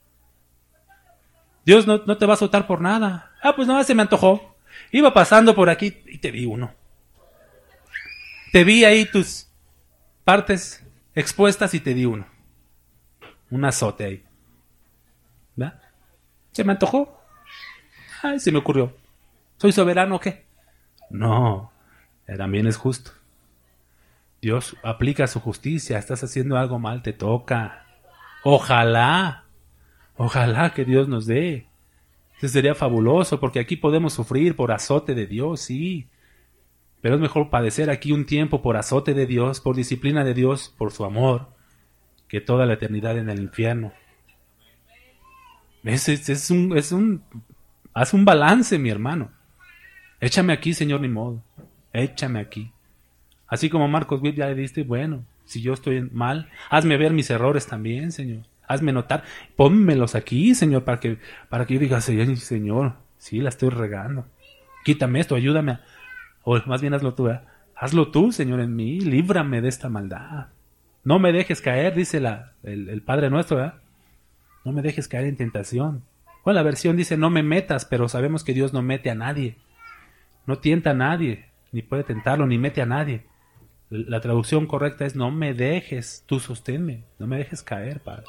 S1: Dios no, no te va a azotar por nada. Ah, pues nada más se me antojó. Iba pasando por aquí y te vi uno. Te vi ahí tus partes expuestas y te di uno. Un azote ahí. ¿Verdad? Se me antojó. Ay, se me ocurrió. ¿Soy soberano o qué? No, también es justo. Dios aplica su justicia. Estás haciendo algo mal, te toca. Ojalá, Ojalá que Dios nos dé. Eso sería fabuloso, porque aquí podemos sufrir por azote de Dios, sí. Pero es mejor padecer aquí un tiempo por azote de Dios, por disciplina de Dios, por su amor, que toda la eternidad en el infierno. Es, es, es un, es un, haz un balance, mi hermano. Échame aquí, Señor, ni modo. Échame aquí. Así como Marcos Witt ya le diste, bueno, si yo estoy mal, hazme ver mis errores también, Señor. Hazme notar, pónmelos aquí, Señor, para que, para que yo diga, Señor, sí, la estoy regando. Quítame esto, ayúdame a, o más bien hazlo tú, ¿eh? Hazlo tú, Señor, en mí, líbrame de esta maldad. No me dejes caer, dice la, el, el Padre nuestro, ¿eh? No me dejes caer en tentación. O la versión dice, no me metas, pero sabemos que Dios no mete a nadie. No tienta a nadie, ni puede tentarlo, ni mete a nadie. La traducción correcta es, no me dejes, tú sosténme, no me dejes caer, Padre.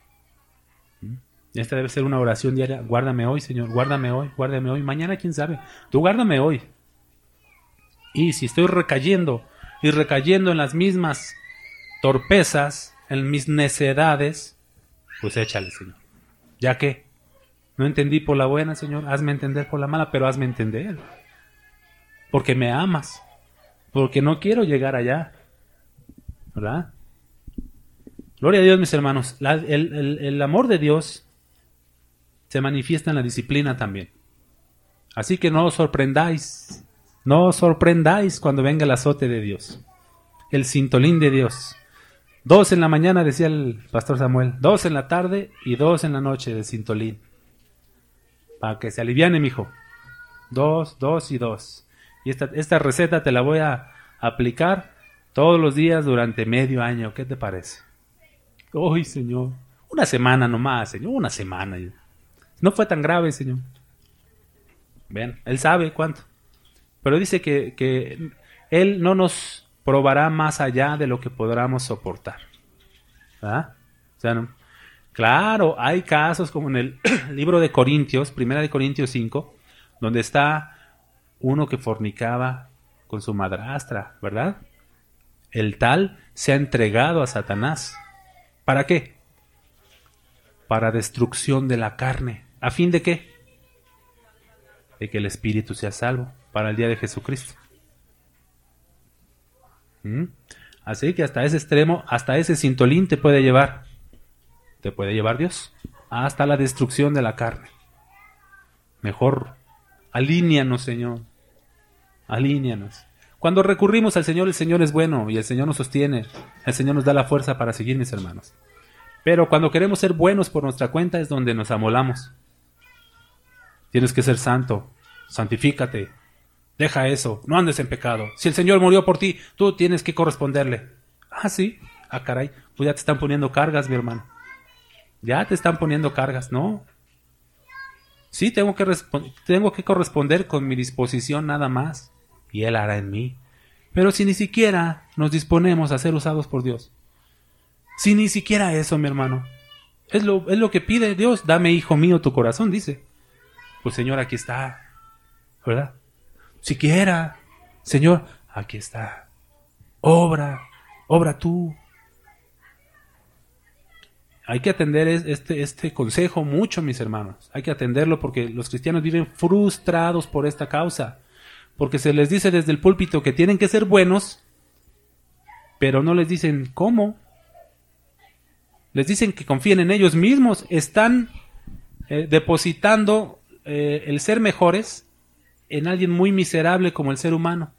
S1: Esta debe ser una oración diaria. Guárdame hoy, Señor, guárdame hoy, guárdame hoy. Mañana, quién sabe. Tú guárdame hoy. Y si estoy recayendo y recayendo en las mismas torpezas, en mis necedades, pues échale, Señor. ¿Ya qué? No entendí por la buena, Señor. Hazme entender por la mala, pero hazme entender. Porque me amas. Porque no quiero llegar allá. ¿Verdad? Gloria a Dios, mis hermanos. La, el, el, el amor de Dios se manifiesta en la disciplina también. Así que no os sorprendáis. No os sorprendáis cuando venga el azote de Dios. El cintolín de Dios. Dos en la mañana, decía el pastor Samuel. Dos en la tarde y dos en la noche de cintolín. Para que se aliviane, mijo. Dos, dos y dos. Y esta, esta receta te la voy a aplicar todos los días durante medio año. ¿Qué te parece? ¡Uy, Señor! Una semana nomás, Señor. Una semana. No fue tan grave, Señor. Ven, Él sabe cuánto. Pero dice que, que Él no nos probará más allá de lo que podamos soportar. ¿Verdad? O sea, no. Claro, hay casos como en el libro de Corintios, primera de Corintios cinco, donde está uno que fornicaba con su madrastra, ¿verdad? El tal se ha entregado a Satanás. ¿Para qué? Para destrucción de la carne. ¿A fin de qué? De que el espíritu sea salvo para el día de Jesucristo. ¿Mm? Así que hasta ese extremo, hasta ese cintolín te puede llevar. Te puede llevar Dios. Hasta la destrucción de la carne. Mejor, alíñanos, Señor. Alíñanos. Cuando recurrimos al Señor, el Señor es bueno y el Señor nos sostiene. El Señor nos da la fuerza para seguir, mis hermanos. Pero cuando queremos ser buenos por nuestra cuenta es donde nos amolamos. Tienes que ser santo. Santifícate. Deja eso. No andes en pecado. Si el Señor murió por ti, tú tienes que corresponderle. Ah, sí. Ah, caray. Pues ya te están poniendo cargas, mi hermano. Ya te están poniendo cargas, ¿no? Sí, tengo que, tengo que corresponder con mi disposición nada más. Y Él hará en mí. Pero si ni siquiera nos disponemos a ser usados por Dios. Si ni siquiera eso, mi hermano. Es lo, es lo que pide Dios. Dame, hijo mío, tu corazón, dice. Pues, Señor, aquí está. ¿Verdad? Siquiera. Señor, aquí está. Obra. Obra tú. Hay que atender este, este consejo mucho, mis hermanos. Hay que atenderlo porque los cristianos viven frustrados por esta causa. Porque se les dice desde el púlpito que tienen que ser buenos, pero no les dicen cómo. Les dicen que confíen en ellos mismos. Están eh, depositando eh, el ser mejores en alguien muy miserable como el ser humano.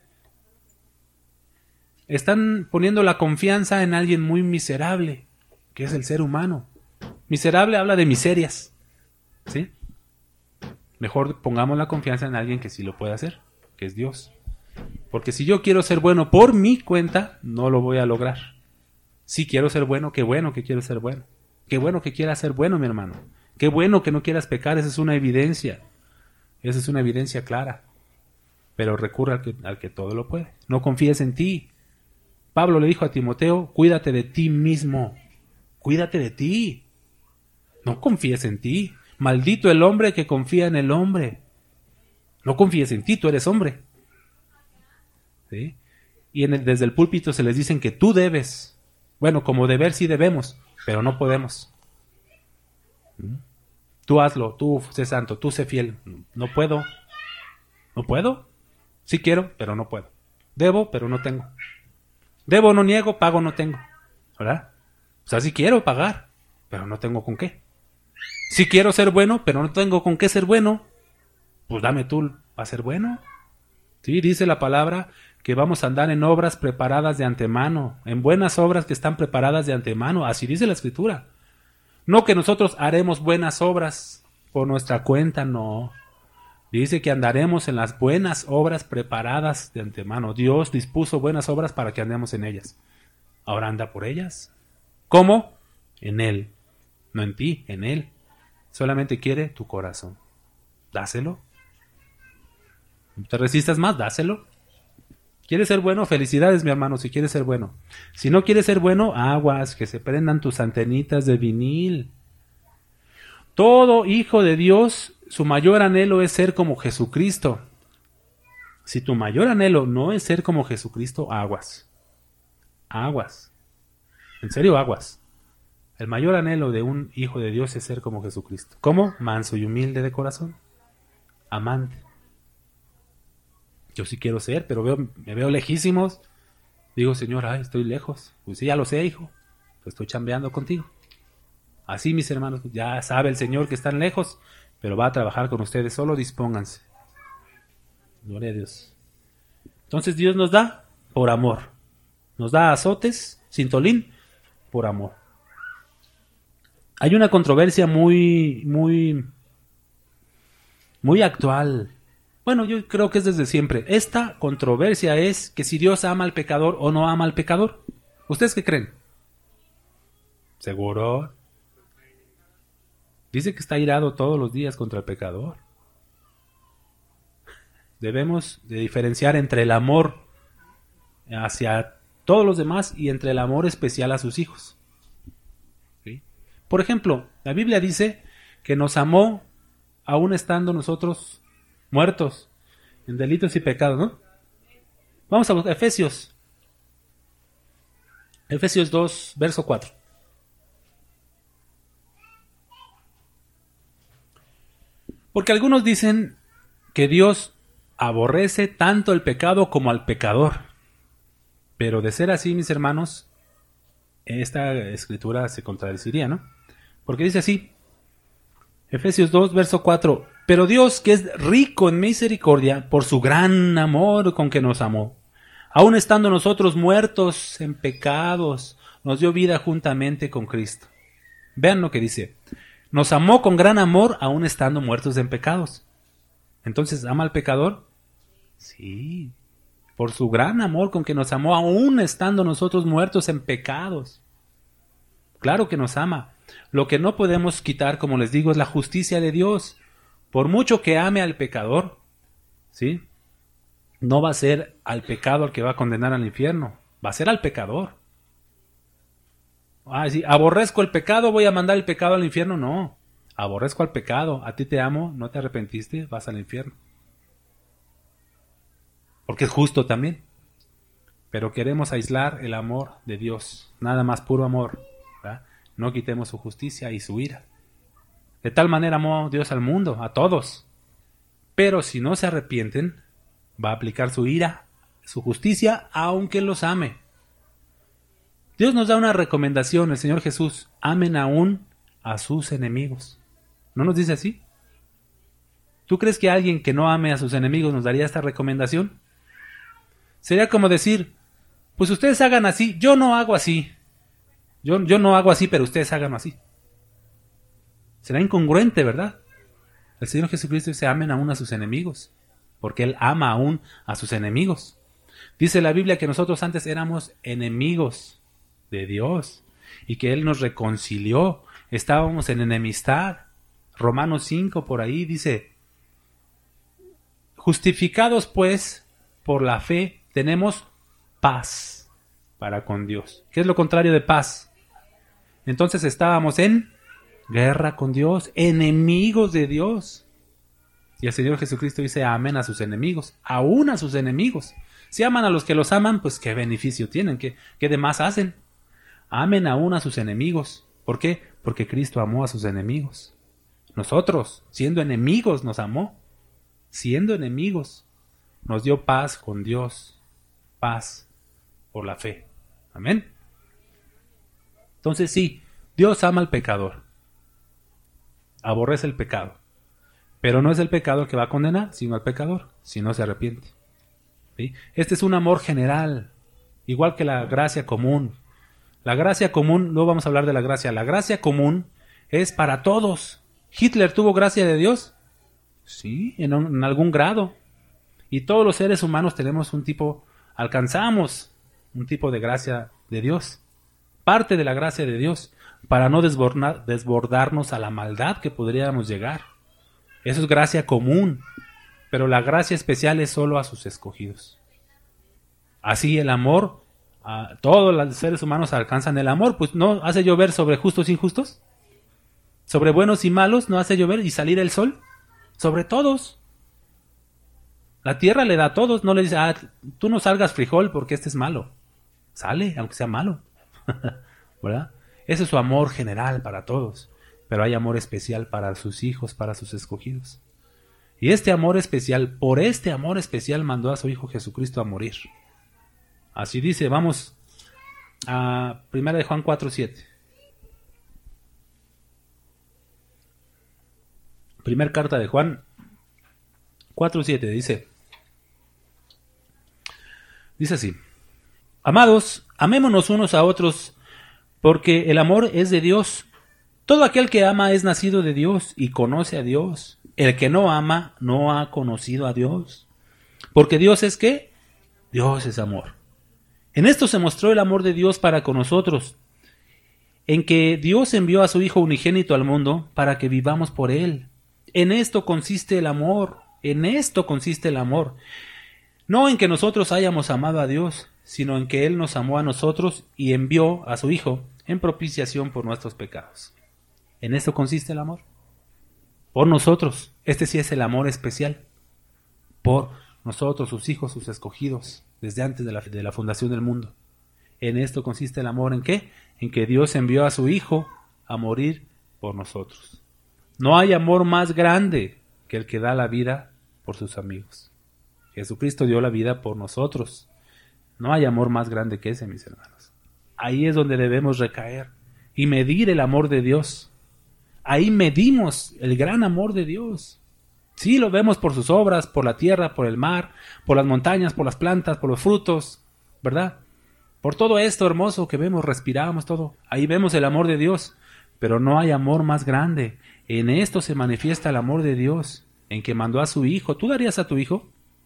S1: Están poniendo la confianza en alguien muy miserable, que es el ser humano. Miserable habla de miserias, ¿sí? Mejor pongamos la confianza en alguien que sí lo puede hacer, que es Dios. Porque si yo quiero ser bueno por mi cuenta, no lo voy a lograr. Si quiero ser bueno, qué bueno que quiero ser bueno. Qué bueno que quieras ser bueno, mi hermano. Qué bueno que no quieras pecar, esa es una evidencia. Esa es una evidencia clara. Pero recurre al que, al que todo lo puede. No confíes en ti. Pablo le dijo a Timoteo, cuídate de ti mismo. Cuídate de ti. No confíes en ti. Maldito el hombre que confía en el hombre. No confíes en ti, tú eres hombre. ¿Sí? Y en el, desde el púlpito se les dicen que tú debes. Bueno, como deber sí debemos, pero no podemos. ¿Mm? Tú hazlo, tú sé santo, tú sé fiel. No puedo. ¿No puedo? Sí quiero, pero no puedo. Debo, pero no tengo. Debo, no niego, pago, no tengo. ¿Verdad? O sea, sí quiero pagar, pero no tengo con qué. Sí quiero ser bueno, pero no tengo con qué ser bueno. Pues dame tú a ser bueno. Sí, dice la palabra que vamos a andar en obras preparadas de antemano, en buenas obras que están preparadas de antemano. Así dice la Escritura. No que nosotros haremos buenas obras por nuestra cuenta, no. Dice que andaremos en las buenas obras preparadas de antemano. Dios dispuso buenas obras para que andemos en ellas. Ahora anda por ellas. ¿Cómo? En Él. No en ti, en Él. Solamente quiere tu corazón. Dáselo. No te resistas más, dáselo. ¿Quieres ser bueno? Felicidades, mi hermano, si quieres ser bueno. Si no quieres ser bueno, aguas, que se prendan tus antenitas de vinil. Todo hijo de Dios, su mayor anhelo es ser como Jesucristo. Si tu mayor anhelo no es ser como Jesucristo, aguas. Aguas. En serio, aguas. El mayor anhelo de un hijo de Dios es ser como Jesucristo. ¿Cómo? Manso y humilde de corazón. Amante. Yo sí quiero ser, pero veo, me veo lejísimos. Digo, Señor, ay, estoy lejos. Pues sí, ya lo sé, hijo. Pues estoy chambeando contigo. Así, mis hermanos, ya sabe el Señor que están lejos, pero va a trabajar con ustedes. Solo dispónganse. Gloria a Dios. Entonces Dios nos da por amor. Nos da azotes, cintolín, por amor. Hay una controversia muy, muy, muy actual. Bueno, yo creo que es desde siempre. Esta controversia es que si Dios ama al pecador o no ama al pecador. ¿Ustedes qué creen? ¿Seguro? Dice que está irado todos los días contra el pecador. Debemos de diferenciar entre el amor hacia todos los demás y entre el amor especial a sus hijos. ¿Sí? Por ejemplo, la Biblia dice que nos amó aún estando nosotros muertos en delitos y pecados, ¿no? Vamos a buscar Efesios. Efesios dos, verso cuatro. Porque algunos dicen que Dios aborrece tanto el pecado como al pecador. Pero de ser así, mis hermanos, esta escritura se contradeciría, ¿no? Porque dice así, Efesios dos, verso cuatro, pero Dios, que es rico en misericordia, por su gran amor con que nos amó, aun estando nosotros muertos en pecados, nos dio vida juntamente con Cristo. Vean lo que dice, nos amó con gran amor, aun estando muertos en pecados. Entonces, ¿ama al pecador? Sí, por su gran amor con que nos amó, aun estando nosotros muertos en pecados. Claro que nos ama. Lo que no podemos quitar, como les digo, es la justicia de Dios. Por mucho que ame al pecador, ¿sí? No va a ser al pecado al que va a condenar al infierno, va a ser al pecador. Ah, sí, aborrezco el pecado, voy a mandar el pecado al infierno. No, aborrezco al pecado, a ti te amo, no te arrepentiste, vas al infierno. Porque es justo también. Pero queremos aislar el amor de Dios, nada más puro amor, ¿verdad? No quitemos su justicia y su ira. De tal manera amó Dios al mundo, a todos. Pero si no se arrepienten, va a aplicar su ira, su justicia, aunque los ame. Dios nos da una recomendación, el Señor Jesús, amen aún a sus enemigos. ¿No nos dice así? ¿Tú crees que alguien que no ame a sus enemigos nos daría esta recomendación? Sería como decir, pues ustedes hagan así, yo no hago así. Yo, yo no hago así, pero ustedes hagan así. Será incongruente, ¿verdad? El Señor Jesucristo dice, amen aún a sus enemigos, porque Él ama aún a sus enemigos. Dice la Biblia que nosotros antes éramos enemigos de Dios y que Él nos reconcilió. Estábamos en enemistad. Romanos cinco por ahí dice, justificados pues por la fe tenemos paz para con Dios. ¿Qué es lo contrario de paz? Entonces estábamos en guerra con Dios, enemigos de Dios. Y el Señor Jesucristo dice, amen a sus enemigos, aún a sus enemigos. Si aman a los que los aman, pues qué beneficio tienen, qué, qué demás hacen. Amen aún a sus enemigos. ¿Por qué? Porque Cristo amó a sus enemigos. Nosotros, siendo enemigos, nos amó. Siendo enemigos, nos dio paz con Dios. Paz por la fe. Amén. Entonces sí, Dios ama al pecador. Aborrece el pecado. Pero no es el pecado el que va a condenar, sino al pecador, si no se arrepiente. ¿Sí? Este es un amor general, igual que la gracia común. La gracia común, luego vamos a hablar de la gracia. La gracia común es para todos. ¿Hitler tuvo gracia de Dios? Sí, en, un, en algún grado. Y todos los seres humanos tenemos un tipo, alcanzamos un tipo de gracia de Dios. Parte de la gracia de Dios, para no desbordar, desbordarnos a la maldad que podríamos llegar. Eso es gracia común, pero la gracia especial es solo a sus escogidos. Así el amor, a todos los seres humanos alcanzan el amor, pues no hace llover sobre justos e injustos, sobre buenos y malos, no hace llover y salir el sol, sobre todos. La tierra le da a todos, no le dice, ah, tú no salgas frijol porque este es malo. Sale, aunque sea malo. ¿Verdad? Ese es su amor general para todos. Pero hay amor especial para sus hijos, para sus escogidos. Y este amor especial, por este amor especial mandó a su Hijo Jesucristo a morir. Así dice, vamos a primera de Juan cuatro siete. Primer carta de Juan cuatro siete dice, dice así: Amados, amémonos unos a otros, porque el amor es de Dios. Todo aquel que ama es nacido de Dios y conoce a Dios. El que no ama no ha conocido a Dios. Porque Dios es ¿qué? Dios es amor. En esto se mostró el amor de Dios para con nosotros, en que Dios envió a su Hijo unigénito al mundo para que vivamos por Él. En esto consiste el amor, en esto consiste el amor. No en que nosotros hayamos amado a Dios, sino en que Él nos amó a nosotros y envió a su Hijo en propiciación por nuestros pecados. En esto consiste el amor. Por nosotros. Este sí es el amor especial. Por nosotros, sus hijos, sus escogidos, desde antes de la, de la fundación del mundo. En esto consiste el amor. ¿En qué? En que Dios envió a su Hijo a morir por nosotros. No hay amor más grande que el que da la vida por sus amigos. Jesucristo dio la vida por nosotros. No hay amor más grande que ese, mis hermanos. Ahí es donde debemos recaer y medir el amor de Dios. Ahí medimos el gran amor de Dios. Sí, lo vemos por sus obras, por la tierra, por el mar, por las montañas, por las plantas, por los frutos, ¿verdad? Por todo esto hermoso que vemos, respiramos todo. Ahí vemos el amor de Dios, pero no hay amor más grande. En esto se manifiesta el amor de Dios, en que mandó a su Hijo. ¿Tú darías a tu hijo?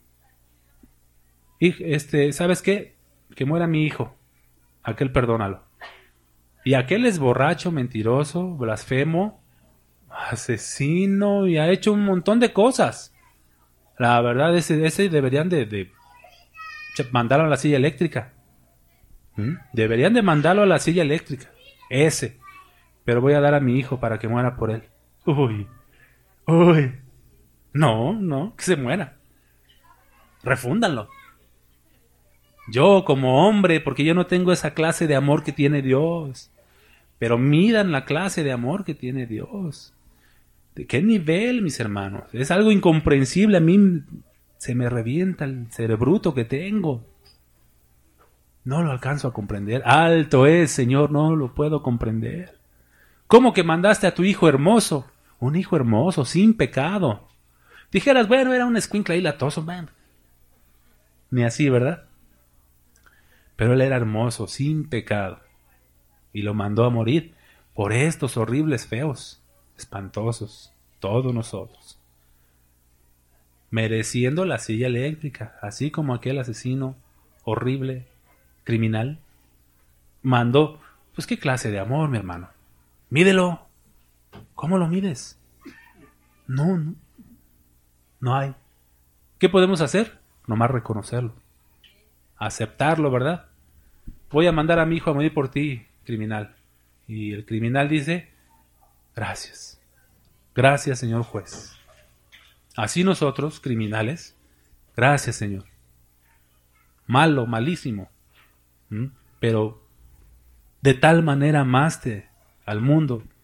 S1: Y, este, ¿sabes qué? Que muera mi hijo. Aquel perdónalo. Y aquel es borracho, mentiroso, blasfemo, asesino y ha hecho un montón de cosas. La verdad, ese, ese deberían de, de mandarlo a la silla eléctrica. ¿Mm? Deberían de mandarlo a la silla eléctrica. Ese. Pero voy a dar a mi hijo para que muera por él. Uy. Uy. No, no, que se muera. Refúndanlo. Yo como hombre, porque yo no tengo esa clase de amor que tiene Dios. Pero miran la clase de amor que tiene Dios. ¿De qué nivel, mis hermanos? Es algo incomprensible. A mí se me revienta el cerebruto que tengo. No lo alcanzo a comprender. Alto es, Señor, no lo puedo comprender. ¿Cómo que mandaste a tu hijo hermoso? Un hijo hermoso, sin pecado. Dijeras, bueno, era un escuincle ahí latoso, man. Ni así, ¿verdad? Pero él era hermoso, sin pecado. Y lo mandó a morir por estos horribles feos, espantosos, todos nosotros. Mereciendo la silla eléctrica, así como aquel asesino horrible, criminal. Mandó, pues qué clase de amor, mi hermano. Mídelo. ¿Cómo lo mides? No, no. No hay. ¿Qué podemos hacer? Nomás reconocerlo. Aceptarlo, ¿verdad? Voy a mandar a mi hijo a morir por ti, criminal. Y el criminal dice, gracias. Gracias, señor juez. Así nosotros, criminales, gracias, Señor. Malo, malísimo. ¿Mm? Pero de tal manera amaste al mundo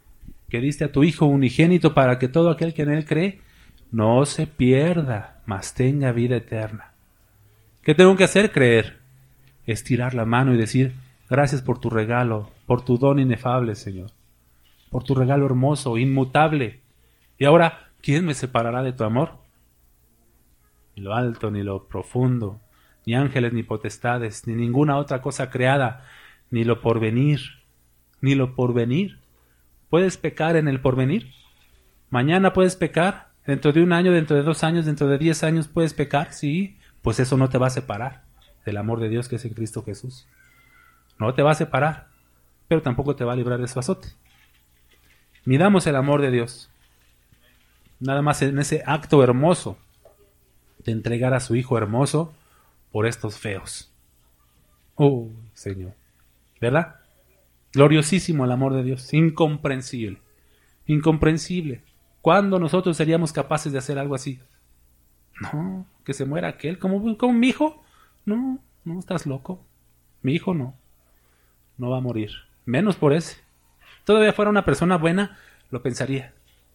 S1: que diste a tu Hijo unigénito para que todo aquel que en Él cree no se pierda, mas tenga vida eterna. ¿Qué tengo que hacer? Creer. Estirar la mano y decir, gracias por tu regalo, por tu don inefable, Señor. Por tu regalo hermoso, inmutable. Y ahora, ¿quién me separará de tu amor? Ni lo alto, ni lo profundo, ni ángeles, ni potestades, ni ninguna otra cosa creada, ni lo porvenir, ni lo porvenir. ¿Puedes pecar en el porvenir? ¿Mañana puedes pecar? ¿Dentro de un año, dentro de dos años, dentro de diez años puedes pecar? Sí, pues eso no te va a separar del amor de Dios que es en Cristo Jesús. No te va a separar, pero tampoco te va a librar de su azote. Midamos el amor de Dios, nada más en ese acto hermoso de entregar a su Hijo hermoso por estos feos. Oh, Señor, ¿verdad? Gloriosísimo el amor de Dios, incomprensible, incomprensible. ¿Cuándo nosotros seríamos capaces de hacer algo así? No, que se muera aquel, como, como mi hijo. No, no, estás loco. Mi hijo no, no va a morir, menos por ese. Todavía fuera una persona buena, lo pensaría.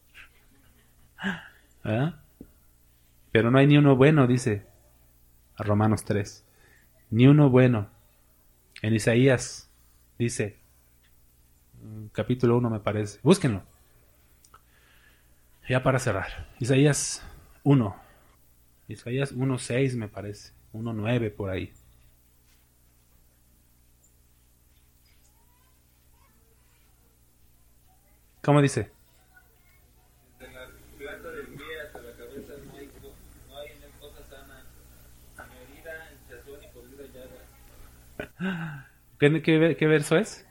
S1: ¿Verdad? Pero no hay ni uno bueno, dice a Romanos tres. Ni uno bueno. En Isaías dice, capítulo uno me parece, búsquenlo. Ya para cerrar, Isaías uno. Isaías uno seis me parece, uno nueve por ahí. ¿Cómo dice?
S2: Desde la planta del pie hasta la cabeza no hay, no hay en él cosa sana, sino herida, hinchazón y podrida llaga.
S1: ¿Qué, qué, qué verso es?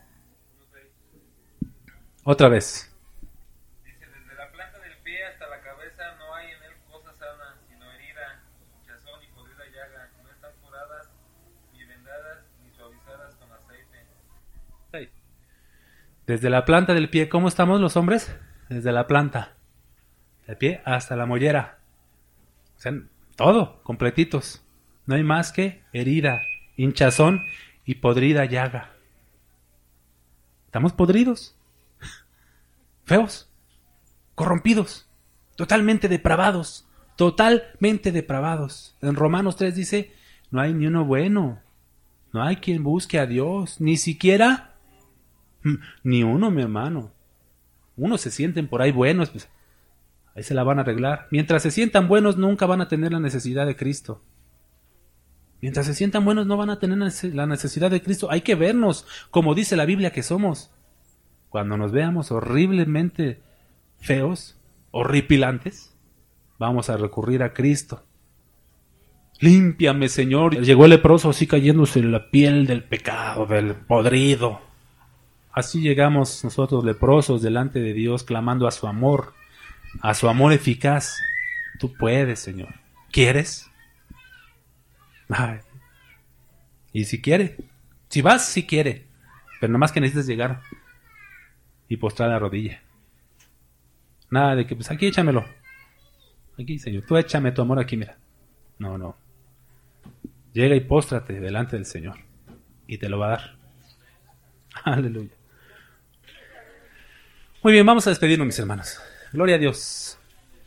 S1: Otra vez.
S2: Dice, desde la planta del pie hasta la cabeza no hay en él cosa sana, sino herida, hinchazón y podrida llaga. No están curadas, ni vendadas, ni suavizadas con aceite.
S1: Ahí. Desde la planta del pie, ¿cómo estamos los hombres? Desde la planta del pie hasta la mollera. O sea, todo, completitos. No hay más que herida, hinchazón y podrida llaga. Estamos podridos, feos, corrompidos, totalmente depravados, totalmente depravados. En Romanos tres dice, no hay ni uno bueno, no hay quien busque a Dios, ni siquiera... Ni uno, mi hermano. Unos se sienten por ahí buenos, pues ahí se la van a arreglar. Mientras se sientan buenos, nunca van a tener la necesidad de Cristo. Mientras se sientan buenos, no van a tener la necesidad de Cristo. Hay que vernos como dice la Biblia que somos. Cuando nos veamos horriblemente feos, horripilantes, vamos a recurrir a Cristo. Límpiame, Señor. Llegó el leproso así cayéndose en la piel del pecado, del podrido. Así llegamos nosotros leprosos delante de Dios, clamando a su amor, a su amor eficaz. Tú puedes, Señor. ¿Quieres? Ay. Y si quiere, si vas, si quiere, pero nada más que necesitas llegar y postrar la rodilla. Nada de que, pues aquí échamelo. Aquí, Señor, tú échame tu amor aquí, mira. No, no. Llega y póstrate delante del Señor y te lo va a dar. Aleluya. Muy bien, vamos a despedirnos, mis hermanos. Gloria a Dios.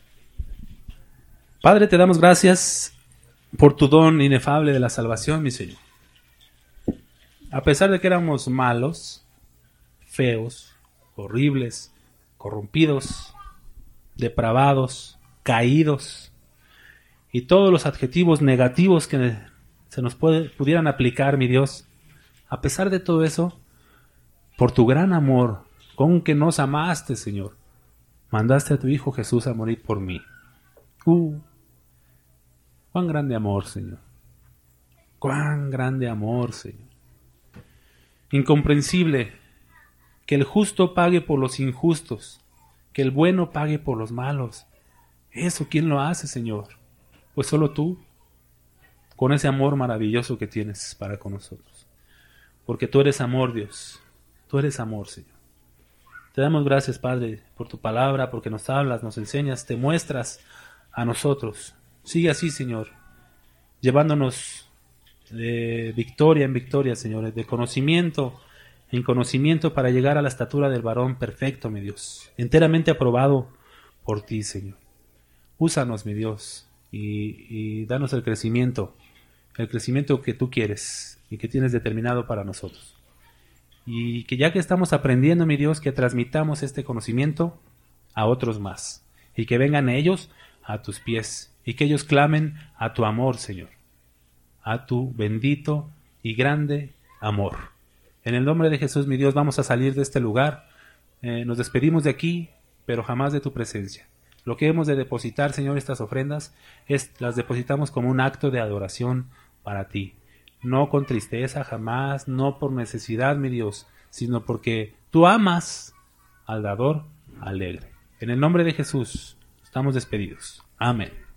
S1: Padre, te damos gracias por tu don inefable de la salvación, mi Señor. A pesar de que éramos malos, feos, horribles, corrompidos, depravados, caídos, y todos los adjetivos negativos que se nos puede, pudieran aplicar, mi Dios, a pesar de todo eso, por tu gran amor, con que nos amaste, Señor, mandaste a tu Hijo Jesús a morir por mí. Uh, cuán grande amor, Señor. Cuán grande amor, Señor. Incomprensible que el justo pague por los injustos, que el bueno pague por los malos. ¿Eso quién lo hace, Señor? Pues solo tú, con ese amor maravilloso que tienes para con nosotros. Porque tú eres amor, Dios. Tú eres amor, Señor. Te damos gracias, Padre, por tu palabra, porque nos hablas, nos enseñas, te muestras a nosotros. Sigue así, Señor, llevándonos de victoria en victoria, Señor, de conocimiento en conocimiento para llegar a la estatura del varón perfecto, mi Dios, enteramente aprobado por ti, Señor. Úsanos, mi Dios, y, y danos el crecimiento, el crecimiento que tú quieres y que tienes determinado para nosotros. Y que ya que estamos aprendiendo, mi Dios, que transmitamos este conocimiento a otros más, y que vengan ellos a tus pies, y que ellos clamen a tu amor, Señor, a tu bendito y grande amor. En el nombre de Jesús, mi Dios, vamos a salir de este lugar. Eh, nos despedimos de aquí, pero jamás de tu presencia. Lo que hemos de depositar, Señor, estas ofrendas, es, las depositamos como un acto de adoración para ti. No con tristeza, jamás, no por necesidad, mi Dios, sino porque tú amas al dador alegre. En el nombre de Jesús, estamos despedidos. Amén.